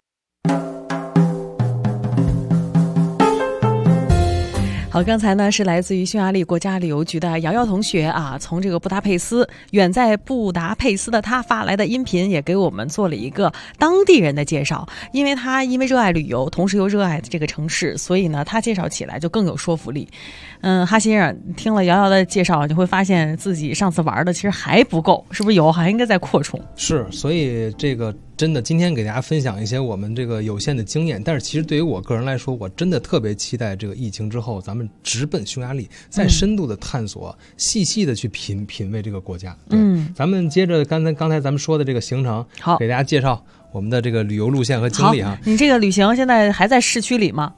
好，刚才呢是来自于匈牙利国家旅游局的瑶瑶同学啊，从这个布达佩斯，远在布达佩斯的他发来的音频，也给我们做了一个当地人的介绍。因为他热爱旅游，同时又热爱这个城市，所以呢他介绍起来就更有说服力。哈先生听了瑶瑶的介绍，你会发现自己上次玩的其实还不够，是不是有还应该再扩充？ 是，所以这个真的今天给大家分享一些我们这个有限的经验，但是其实对于我个人来说，我真的特别期待这个疫情之后，咱们直奔匈牙利，再深度的探索，细细的去品味这个国家。咱们接着刚才咱们说的这个行程，好，给大家介绍我们的这个旅游路线和经历哈。 你这个旅行现在还在市区里吗？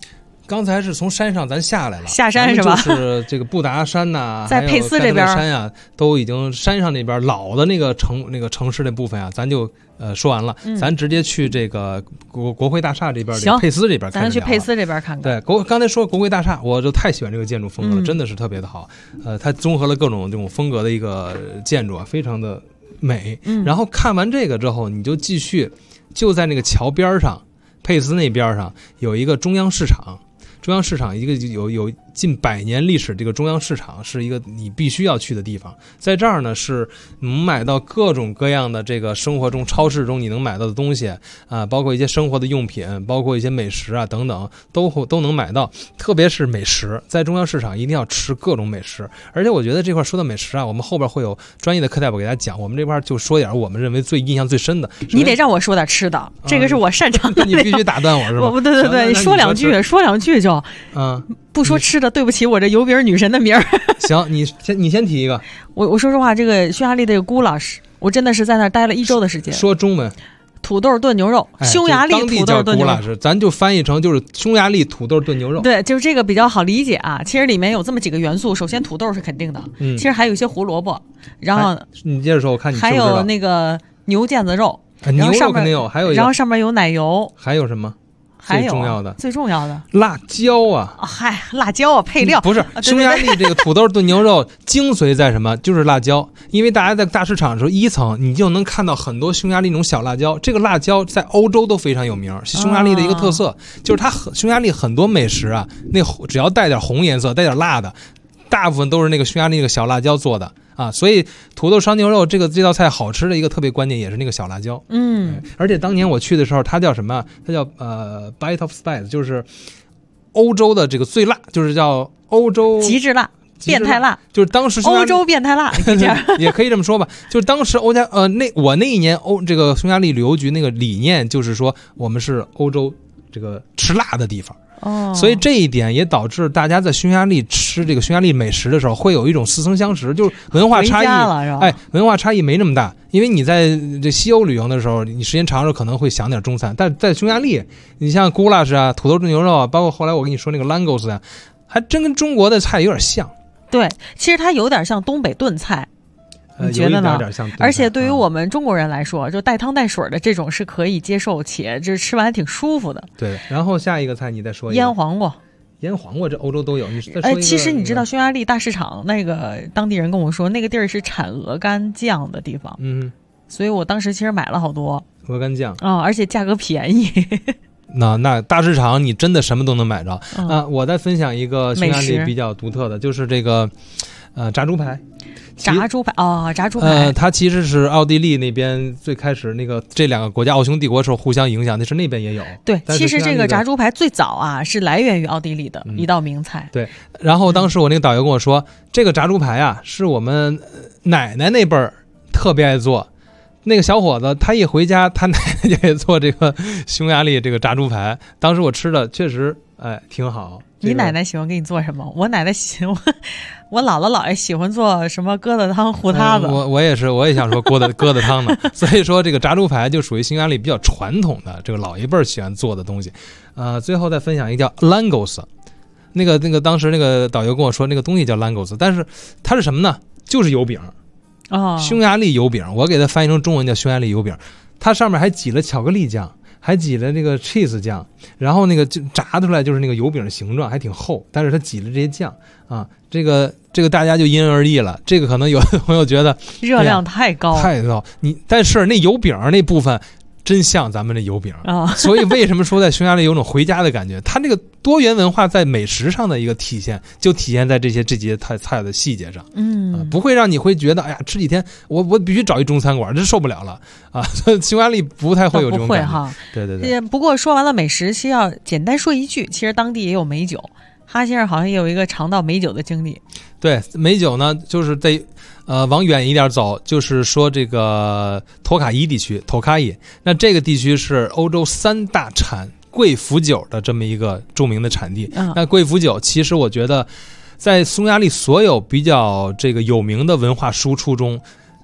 刚才是从山上咱下来了， 下山是吧？ 就是这个布达山呐、 在佩斯这边山呀、都已经山上那边老的那个城市那部分啊，咱就说完了，咱直接去这个国会大厦这边的佩斯这边看。 咱去佩斯这边看看。 对，刚才说国会大厦，我就太喜欢这个建筑风格了，真的是特别的好。它综合了各种这种风格的一个建筑啊，非常的美。然后看完这个之后，你就继续就在那个桥边上，佩斯那边上有一个中央市场。中央市场一个有近100年历史，这个中央市场是一个你必须要去的地方。在这儿呢，是能买到各种各样的这个生活中超市中你能买到的东西啊，包括一些生活的用品，包括一些美食啊等等，都能买到。特别是美食，在中央市场一定要吃各种美食。而且我觉得这块说到美食啊，我们后边会有专业的课代表给大家讲。我们这块就说点我们认为印象最深的。 你得让我说点吃的，这个是我擅长的。 你必须打断我是吧？ 对，说两句就。不说吃的，对不起我这油饼女神的名儿。 行，你先提一个。 我说实话，这个匈牙利这个古老师，我真的是在那儿待了1周的时间。 说中文， 土豆炖牛肉，匈牙利土豆炖牛肉， 咱就翻译成就是匈牙利土豆炖牛肉。 对，就是这个比较好理解啊。其实里面有这么几个元素，首先土豆是肯定的，其实还有一些胡萝卜，然后你接着说，我看你还有那个牛腱子肉， 牛肉肯定有，还有然后上面有奶油， 还有什么？ 还有最重要的辣椒啊！ 嗨，辣椒啊，配料不是匈牙利这个土豆炖牛肉精髓在什么？就是辣椒。因为大家在大市场的时候，1层你就能看到很多匈牙利那种小辣椒。这个辣椒在欧洲都非常有名，是匈牙利的一个特色。就是匈牙利很多美食啊，那只要带点红颜色、带点辣的，大部分都是那个匈牙利那个小辣椒做的。啊，所以土豆烧牛肉这道菜好吃的一个特别关键也是那个小辣椒。而且当年我去的时候，它叫什么？它叫Bite of Spice， 就是欧洲的这个最辣，就是叫欧洲极致辣。变态辣， 就是当时欧洲变态辣， 也可以这么说吧。就是当时我那一年这个匈牙利旅游局那个理念就是说，我们是欧洲这个吃辣的地方。所以这一点也导致大家在匈牙利吃这个匈牙利美食的时候，会有一种似曾相识，就是文化差异。文化差异没那么大，因为你在这西欧旅游的时候，你时间长了可能会想点中餐，但在匈牙利，你像古拉什啊、土豆炖牛肉啊，包括后来我跟你说那个 langos 啊，还真跟中国的菜有点像。 对，其实它有点像东北炖菜。你觉得呢？ 有点像， 而且对于我们中国人来说，就带汤带水的这种是可以接受，且这吃完还挺舒服的。 对，然后下一个菜你再说一个。 腌黄瓜这欧洲都有。你再说一个。 其实你知道匈牙利大市场那个当地人跟我说，那个地儿是产鹅肝酱的地方。所以我当时其实买了好多鹅肝酱而且价格便宜。 那大市场你真的什么都能买着啊！我再分享一个匈牙利比较独特的，就是这个炸猪排。 炸猪排它其实是奥地利那边最开始那个这2个国家奥匈帝国时候互相影响，那是那边也有。 对，其实这个炸猪排最早啊是来源于奥地利的一道名菜。 对，然后当时我那个导游跟我说，这个炸猪排啊是我们奶奶那辈儿特别爱做。那个小伙子他一回家，他奶奶就给做这个匈牙利这个炸猪排。当时我吃的确实挺好。 你奶奶喜欢给你做什么？我奶奶我姥姥姥爷喜欢做什么疙瘩汤、糊塌子。 我也是，我也想说疙瘩汤呢。所以说这个炸猪排就属于匈牙利比较传统的这个老一辈喜欢做的东西。最后再分享一个叫 langos， 那个当时那个导游跟我说那个东西叫 langos， 但是它是什么呢？就是油饼。匈牙利油饼，我给它翻译成中文叫匈牙利油饼。它上面还挤了巧克力酱，还挤了那个 cheese 酱，然后那个就炸出来就是那个油饼的形状，还挺厚，但是它挤了这些酱啊，这个大家就因人而异了。这个可能有的朋友觉得热量太高， 但是那油饼那部分真像咱们这油饼所以为什么说在匈牙利有种回家的感觉？它这个多元文化在美食上的一个体现，就体现在这些菜的细节上。不会让你会觉得哎呀，吃几天我必须找一中餐馆，这受不了了啊！匈牙利不太会有这种感觉。 哈， 对。 不过说完了美食，需要简单说一句，其实当地也有美酒。哈先生好像也有一个尝到美酒的经历。 对，美酒呢，就是得往远一点走，就是说这个托卡伊地区，托卡伊。那这个地区是欧洲3大产贵腐酒的这么一个著名的产地。那贵腐酒其实我觉得在匈牙利所有比较这个有名的文化输出中，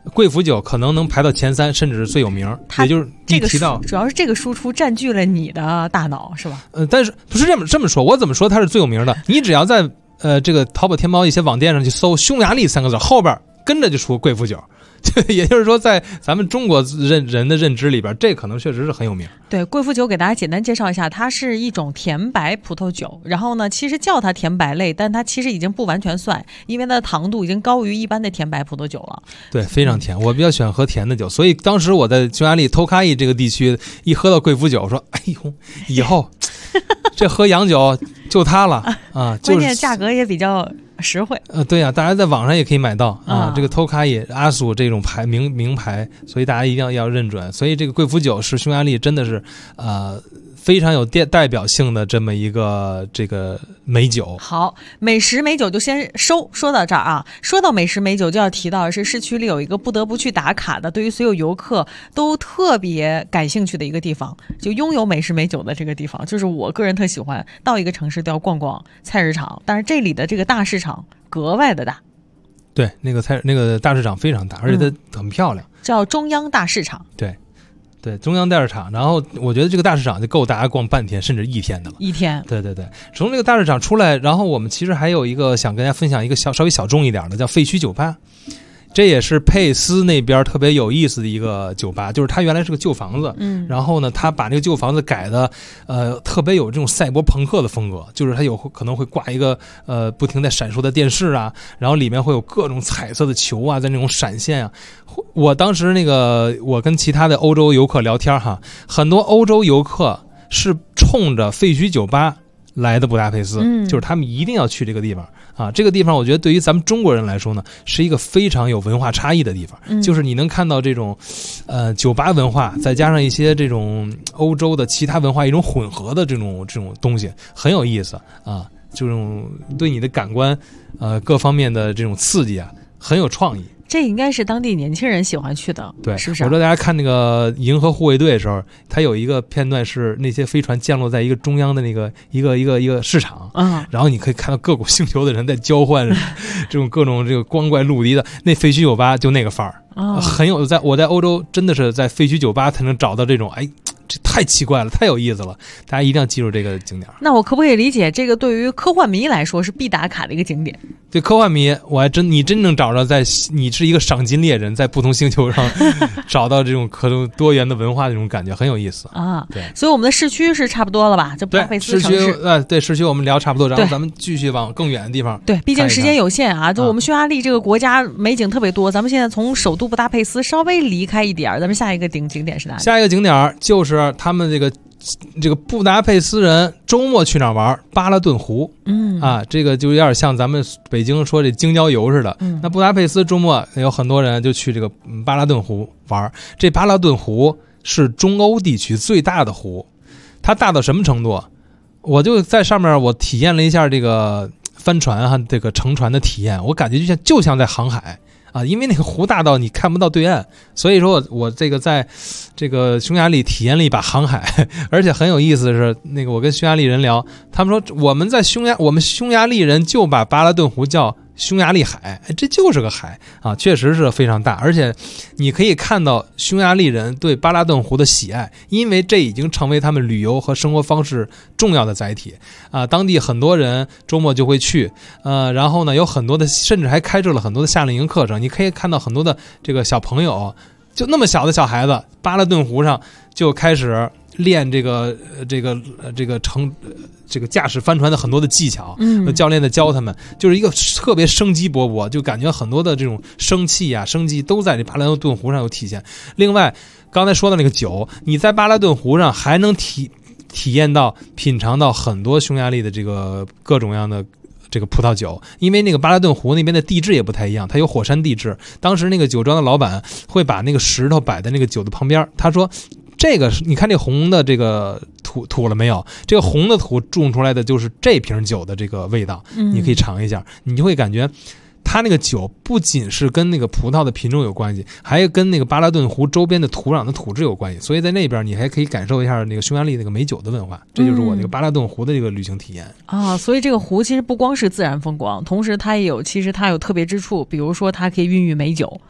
贵腐酒可能能排到前3，甚至是最有名。也就是这个提到， 主要是这个输出占据了你的大脑，是吧？ 但是不是这么说？我怎么说它是最有名的？你只要在这个淘宝、天猫一些网店上去搜"匈牙利"3个字，后边跟着就出贵腐酒。也就是说，在咱们中国人的认知里边，这可能确实是很有名。 对，贵腐酒给大家简单介绍一下，它是一种甜白葡萄酒。然后呢，其实叫它甜白类，但它其实已经不完全算，因为它的糖度已经高于一般的甜白葡萄酒了。 对，非常甜。我比较喜欢喝甜的酒，所以当时我在匈牙利托卡伊这个地区一喝到贵腐酒，我说：“哎呦，以后这喝洋酒就它了啊！” 关键价格也比较实惠。 对呀，大家在网上也可以买到啊。这个托卡伊、阿苏这种名牌，所以大家一定要认准。所以这个贵腐酒是匈牙利真的是非常有代表性的这么一个这个美酒。 好，美食美酒就先说到这儿啊。说到美食美酒，就要提到是市区里有一个不得不去打卡的，对于所有游客都特别感兴趣的一个地方，就拥有美食美酒的这个地方，就是我个人特喜欢到一个城市都要逛逛菜市场，但是这里的这个大市场格外的大。 对，那个大市场非常大，而且它很漂亮， 叫中央大市场。 对，中央大市场，然后我觉得这个大市场就够大家逛半天甚至1天的了。 1天。 对，从这个大市场出来，然后我们其实还有一个想跟大家分享一个稍微小众一点的，叫废墟酒吧。这也是佩斯那边特别有意思的一个酒吧，就是它原来是个旧房子，然后呢，它把这个旧房子改的特别有这种赛博朋克的风格，就是它可能会挂一个不停在闪烁的电视啊，然后里面会有各种彩色的球啊，在那种闪现啊。我当时我跟其他的欧洲游客聊天哈，很多欧洲游客是冲着废墟酒吧来的布达佩斯，就是他们一定要去这个地方啊。这个地方我觉得对于咱们中国人来说呢，是一个非常有文化差异的地方，就是你能看到这种酒吧文化，再加上一些这种欧洲的其他文化一种混合的这种东西，很有意思啊。这种对你的感官各方面的这种刺激啊，很有创意。 这应该是当地年轻人喜欢去的， 对， 是不是？ 我说大家看那个《银河护卫队》的时候，它有一个片段是那些飞船降落在一个中央的那个一个市场，然后你可以看到各个星球的人在交换这种各种这个光怪陆离的。那废墟酒吧就那个范儿，很有。我在欧洲真的是在废墟酒吧才能找到这种，这太奇怪了，太有意思了，大家一定要记住这个景点。 那我可不可以理解，这个对于科幻迷来说是必打卡的一个景点？ 对科幻迷，你真正找着你是一个赏金猎人，在不同星球上找到这种可能多元的文化的这种感觉，很有意思啊。 对， 所以我们的市区是差不多了吧？这布达佩斯城市， 对市区我们聊差不多，然后咱们继续往更远的地方。 对，毕竟时间有限啊，就我们匈牙利这个国家美景特别多，咱们现在从首都布达佩斯稍微离开一点，咱们下一个景点是哪里？ 下一个景点就是他们这个布达佩斯人周末去哪儿玩？巴拉顿湖。这个就有点像咱们北京说这京郊游似的。那布达佩斯周末有很多人就去这个巴拉顿湖玩。这巴拉顿湖是中欧地区最大的湖，它大到什么程度？我就在上面我体验了一下这个帆船这个乘船的体验，我感觉就像在航海。因为那个湖大到你看不到对岸，所以说我这个在这个匈牙利体验了一把航海，而且很有意思的是，我跟匈牙利人聊，他们说我们匈牙利人就把巴拉顿湖叫匈牙利海，这就是个海啊，确实是非常大，而且你可以看到匈牙利人对巴拉顿湖的喜爱，因为这已经成为他们旅游和生活方式重要的载体啊。当地很多人周末就会去，然后呢有很多的，甚至还开设了很多的夏令营课程，你可以看到很多的这个小朋友，就那么小的小孩子，巴拉顿湖上就开始练这个驾驶帆船的很多的技巧，教练在教他们，就是一个特别生机勃勃，就感觉很多的这种生气啊、生机都在这巴拉顿湖上有体现。另外，刚才说的那个酒，你在巴拉顿湖上还能体验到、品尝到很多匈牙利的这个各种各样的这个葡萄酒，因为那个巴拉顿湖那边的地质也不太一样，它有火山地质。当时那个酒庄的老板会把那个石头摆在那个酒的旁边，他说这个你看这红的这个土了没有？这个红的土种出来的就是这瓶酒的这个味道，你可以尝一下，你就会感觉它那个酒不仅是跟那个葡萄的品种有关系，还跟那个巴拉顿湖周边的土壤的土质有关系。所以在那边你还可以感受一下那个匈牙利那个美酒的文化，这就是我那个巴拉顿湖的这个旅行体验啊。所以这个湖其实不光是自然风光，同时其实它有特别之处，比如说它可以孕育美酒。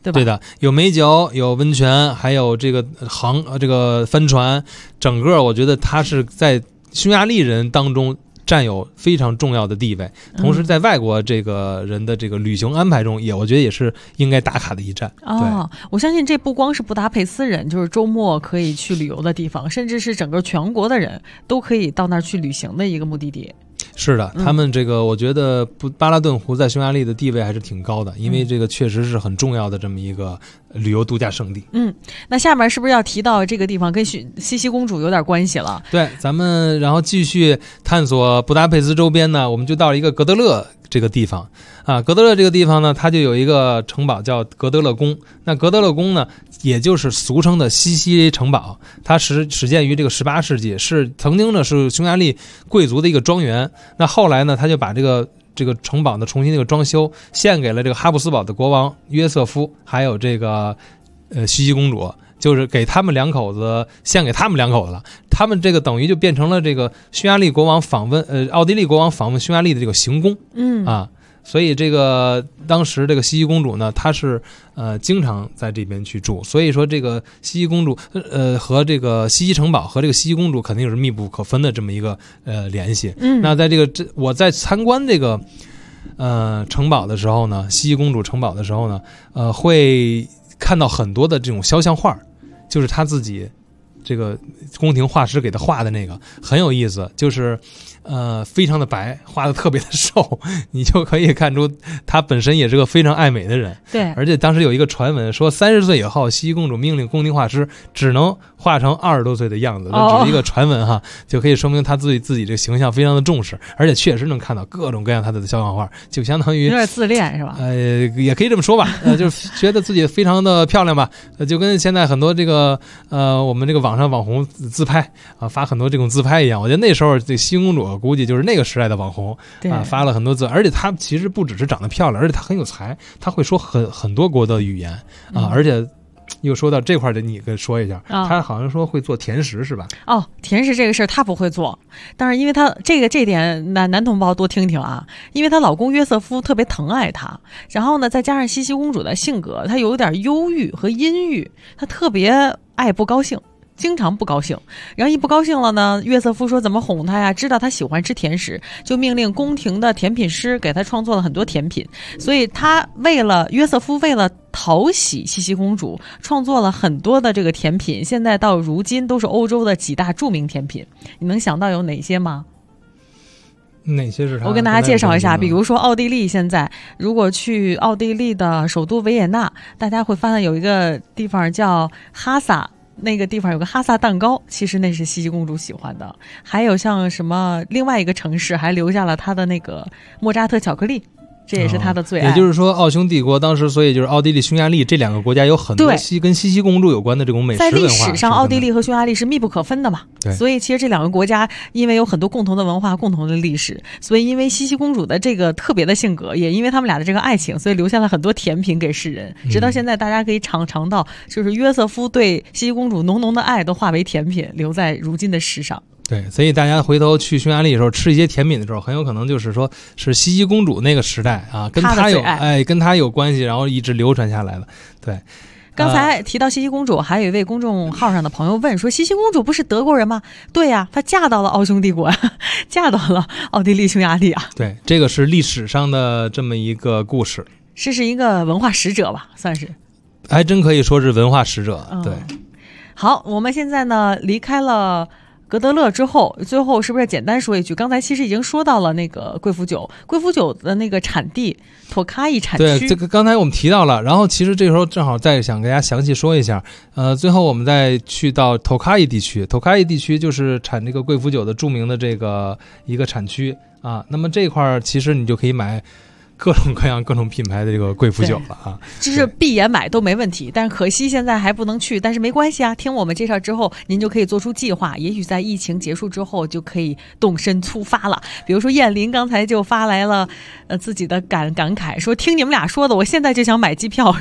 对吧？ 对的，有美酒，有温泉，还有这个帆船，整个我觉得它是在匈牙利人当中占有非常重要的地位，同时在外国这个人的这个旅行安排中我觉得也是应该打卡的一站。 哦，我相信这不光是布达佩斯人，就是周末可以去旅游的地方，甚至是整个全国的人都可以到那儿去旅行的一个目的地。 是的，他们这个我觉得巴拉顿湖在匈牙利的地位还是挺高的，因为这个确实是很重要的这么一个旅游度假胜地。 那下面是不是要提到这个地方跟西西公主有点关系了？ 对，咱们然后继续探索布达佩斯周边呢，我们就到了一个格德勒这个地方啊。格德勒这个地方呢，它就有一个城堡叫格德勒宫。那格德勒宫呢，也就是俗称的西西城堡，它始建于这个18世纪，是曾经呢是匈牙利贵族的一个庄园。那后来呢，他就把这个城堡呢重新这个装修，献给了这个哈布斯堡的国王约瑟夫，还有这个西西公主，就是给他们两口子献给他们两口子了。他们这个等于就变成了这个匈牙利国王访问奥地利国王访问匈牙利的这个行宫。所以这个当时这个西西公主呢，她是经常在这边去住，所以说这个西西公主和这个西西城堡和这个西西公主肯定是密不可分的这么一个联系。那在我在参观这个城堡的时候呢，西西公主城堡的时候呢，会看到很多的这种肖像画，就是她自己这个宫廷画师给她画的那个很有意思，就是非常的白，画的特别的瘦，你就可以看出她本身也是个非常爱美的人。 对， 而且当时有一个传闻说，30岁以后，西西公主命令宫廷画师只能画成20多岁的样子，这只是一个传闻哈，就可以说明她自己这个形象非常的重视，而且确实能看到各种各样她的肖像画，就相当于有点自恋是吧？ 也可以这么说吧，就是觉得自己非常的漂亮吧，就跟现在很多这个我们这个网上网红自拍啊，发很多这种自拍一样。我觉得那时候这西西公主估计就是那个时代的网红啊，发了很多字，而且她其实不只是长得漂亮，而且她很有才，她会说很多国的语言啊，而且又说到这块的，你跟说一下，她好像说会做甜食是吧？ 甜食这个事儿她不会做，但是因为她这点男同胞多听听啊，因为她老公约瑟夫特别疼爱她，然后呢再加上西西公主的性格，她有点忧郁和阴郁，她特别爱不高兴。经常不高兴，然后一不高兴了呢，约瑟夫说怎么哄她呀？知道她喜欢吃甜食，就命令宫廷的甜品师给她创作了很多甜品。所以约瑟夫为了讨喜西西公主，创作了很多的这个甜品，现在到如今都是欧洲的几大著名甜品。你能想到有哪些吗？ 哪些是他？ 我跟大家介绍一下，比如说奥地利，现在如果去奥地利的首都维也纳，大家会发现有一个地方叫哈萨。那个地方有个哈萨蛋糕，其实那是西西公主喜欢的。还有像什么另外一个城市还留下了她的那个莫扎特巧克力，这也是她的最爱。 也就是说，奥匈帝国当时，所以就是奥地利、匈牙利这两个国家有很多跟西西公主有关的这种美食文化。 在历史上，奥地利和匈牙利是密不可分的嘛。所以其实这两个国家因为有很多共同的文化、共同的历史，所以因为西西公主的这个特别的性格，也因为他们俩的这个爱情，所以留下了很多甜品给世人。直到现在，大家可以尝到，就是约瑟夫对西西公主浓浓的爱都化为甜品，留在如今的时尚。 对，所以大家回头去匈牙利的时候吃一些甜品的时候，很有可能就是说是西西公主那个时代啊，跟她有关系，然后一直流传下来了。对。 刚才提到西西公主，还有一位公众号上的朋友问说，西西公主不是德国人吗？对呀，她嫁到了奥匈帝国，嫁到了奥地利、匈牙利啊。 对，这个是历史上的这么一个故事， 是一个文化使者吧，算是。 还真可以说是文化使者。对。 好，我们现在呢离开了格德勒之后，最后是不是简单说一句？刚才其实已经说到了那个贵腐酒的那个产地托卡伊产区。 对，这个刚才我们提到了，然后其实这时候正好再想给大家详细说一下。最后我们再去到托卡伊地区，托卡伊地区就是产这个贵腐酒的著名的这个一个产区啊。那么这块其实你就可以买各种各样各种品牌的这个贵腐酒了啊， 就是闭眼买都没问题，但是可惜现在还不能去，但是没关系啊，听我们介绍之后您就可以做出计划，也许在疫情结束之后就可以动身出发了。比如说燕林刚才就发来了自己的感慨，说听你们俩说的，我现在就想买机票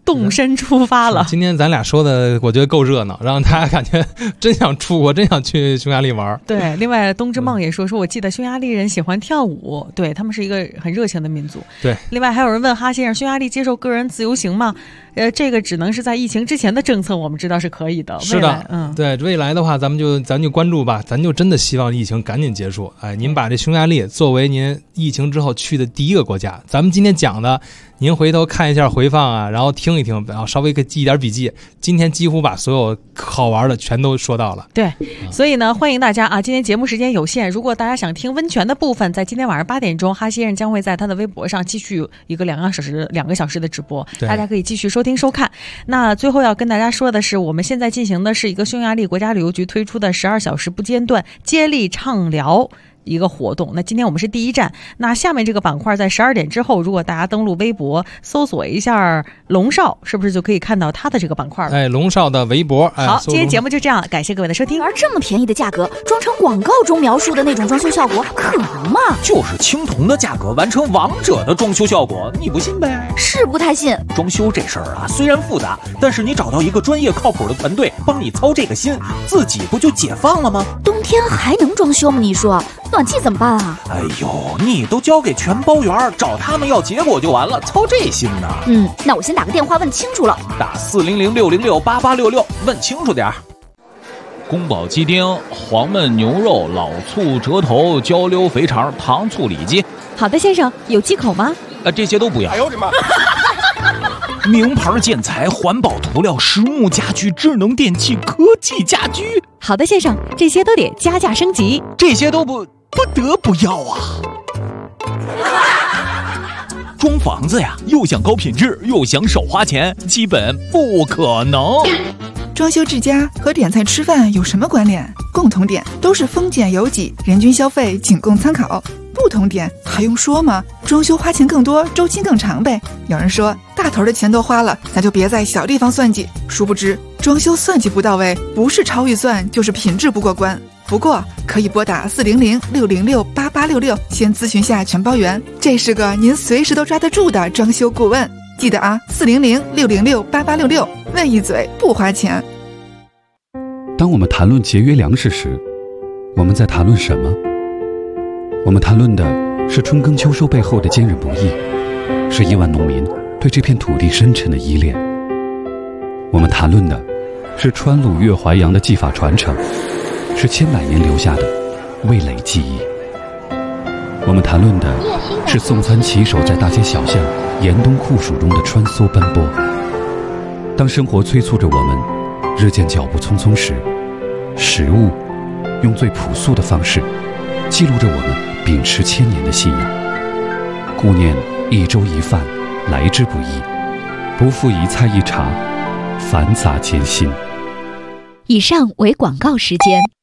动身出发了。 今天咱俩说的，我觉得够热闹，让大家感觉真想出国，真想去匈牙利玩。 对，另外冬之梦也说我记得匈牙利人喜欢跳舞，对他们是一个很热情的民族。 对， 另外还有人问哈先生，匈牙利接受个人自由行吗？这个只能是在疫情之前的政策，我们知道是可以的。 是的，对，未来的话，咱就关注吧，咱就真的希望疫情赶紧结束。哎，您把这匈牙利作为您疫情之后去的第一个国家，咱们今天讲的，您回头看一下回放啊，然后听一听，然后稍微记一点笔记。今天几乎把所有好玩的全都说到了。 对，所以呢，欢迎大家啊！今天节目时间有限，如果大家想听温泉的部分，在今天晚上8点钟，哈先生将会在他的微博上继续一个2个小时的直播，大家可以继续收听收看。那最后要跟大家说的是，我们现在进行的是一个匈牙利国家旅游局推出的12小时不间断接力畅聊一个活动。那今天我们是第一站，那下面这个板块在12点之后，如果大家登录微博搜索一下龙少，是不是就可以看到他的这个板块了？ 哎，龙少的微博。 好，今天节目就这样，感谢各位的收听。 而这么便宜的价格，装成广告中描述的那种装修效果，可能吗？ 就是青铜的价格完成王者的装修效果，你不信呗？ 是不太信。 装修这事儿啊，虽然复杂，但是你找到一个专业靠谱的团队帮你操这个心，自己不就解放了吗？ 冬天还能装修吗？你说暖气怎么办啊？ 哎呦，你都交给全包员，找他们要结果就完了，操这心呢？ 那我先打个电话问清楚了。 打400-606-8866，问清楚点儿。 宫保鸡丁、黄焖牛肉、老醋折头、焦溜肥肠、糖醋里脊。 好的，先生，有忌口吗？ 这些都不要。 哎呦我的妈！ 名牌建材、环保涂料、实木家具、智能电器、科技家居。 好的，先生，这些都得加价升级。 这些都不得不要啊！装房子呀，又想高品质，又想少花钱，基本不可能。 装修之家和点菜吃饭有什么关联？共同点都是丰俭由己，人均消费仅供参考。不同点还用说吗？装修花钱更多，周期更长呗。有人说大头的钱都花了，咱就别在小地方算计。殊不知装修算计不到位，不是超预算就是品质不过关。不过可以拨打400-606-8866，先咨询下全包员，这是个您随时都抓得住的装修顾问。记得啊，400-606-8866，问一嘴不花钱。 当我们谈论节约粮食时，我们在谈论什么？我们谈论的是春耕秋收背后的坚韧不易，是亿万农民对这片土地深沉的依恋。我们谈论的是川鲁粤淮扬的技法传承，是千百年留下的味蕾记忆。我们谈论的是送餐骑手在大街小巷严冬酷暑中的穿梭奔波。当生活催促着我们日渐脚步匆匆时，食物用最朴素的方式记录着我们秉持千年的信仰。顾念一粥一饭来之不易，不负一菜一茶繁杂艰辛。 以上为广告时间。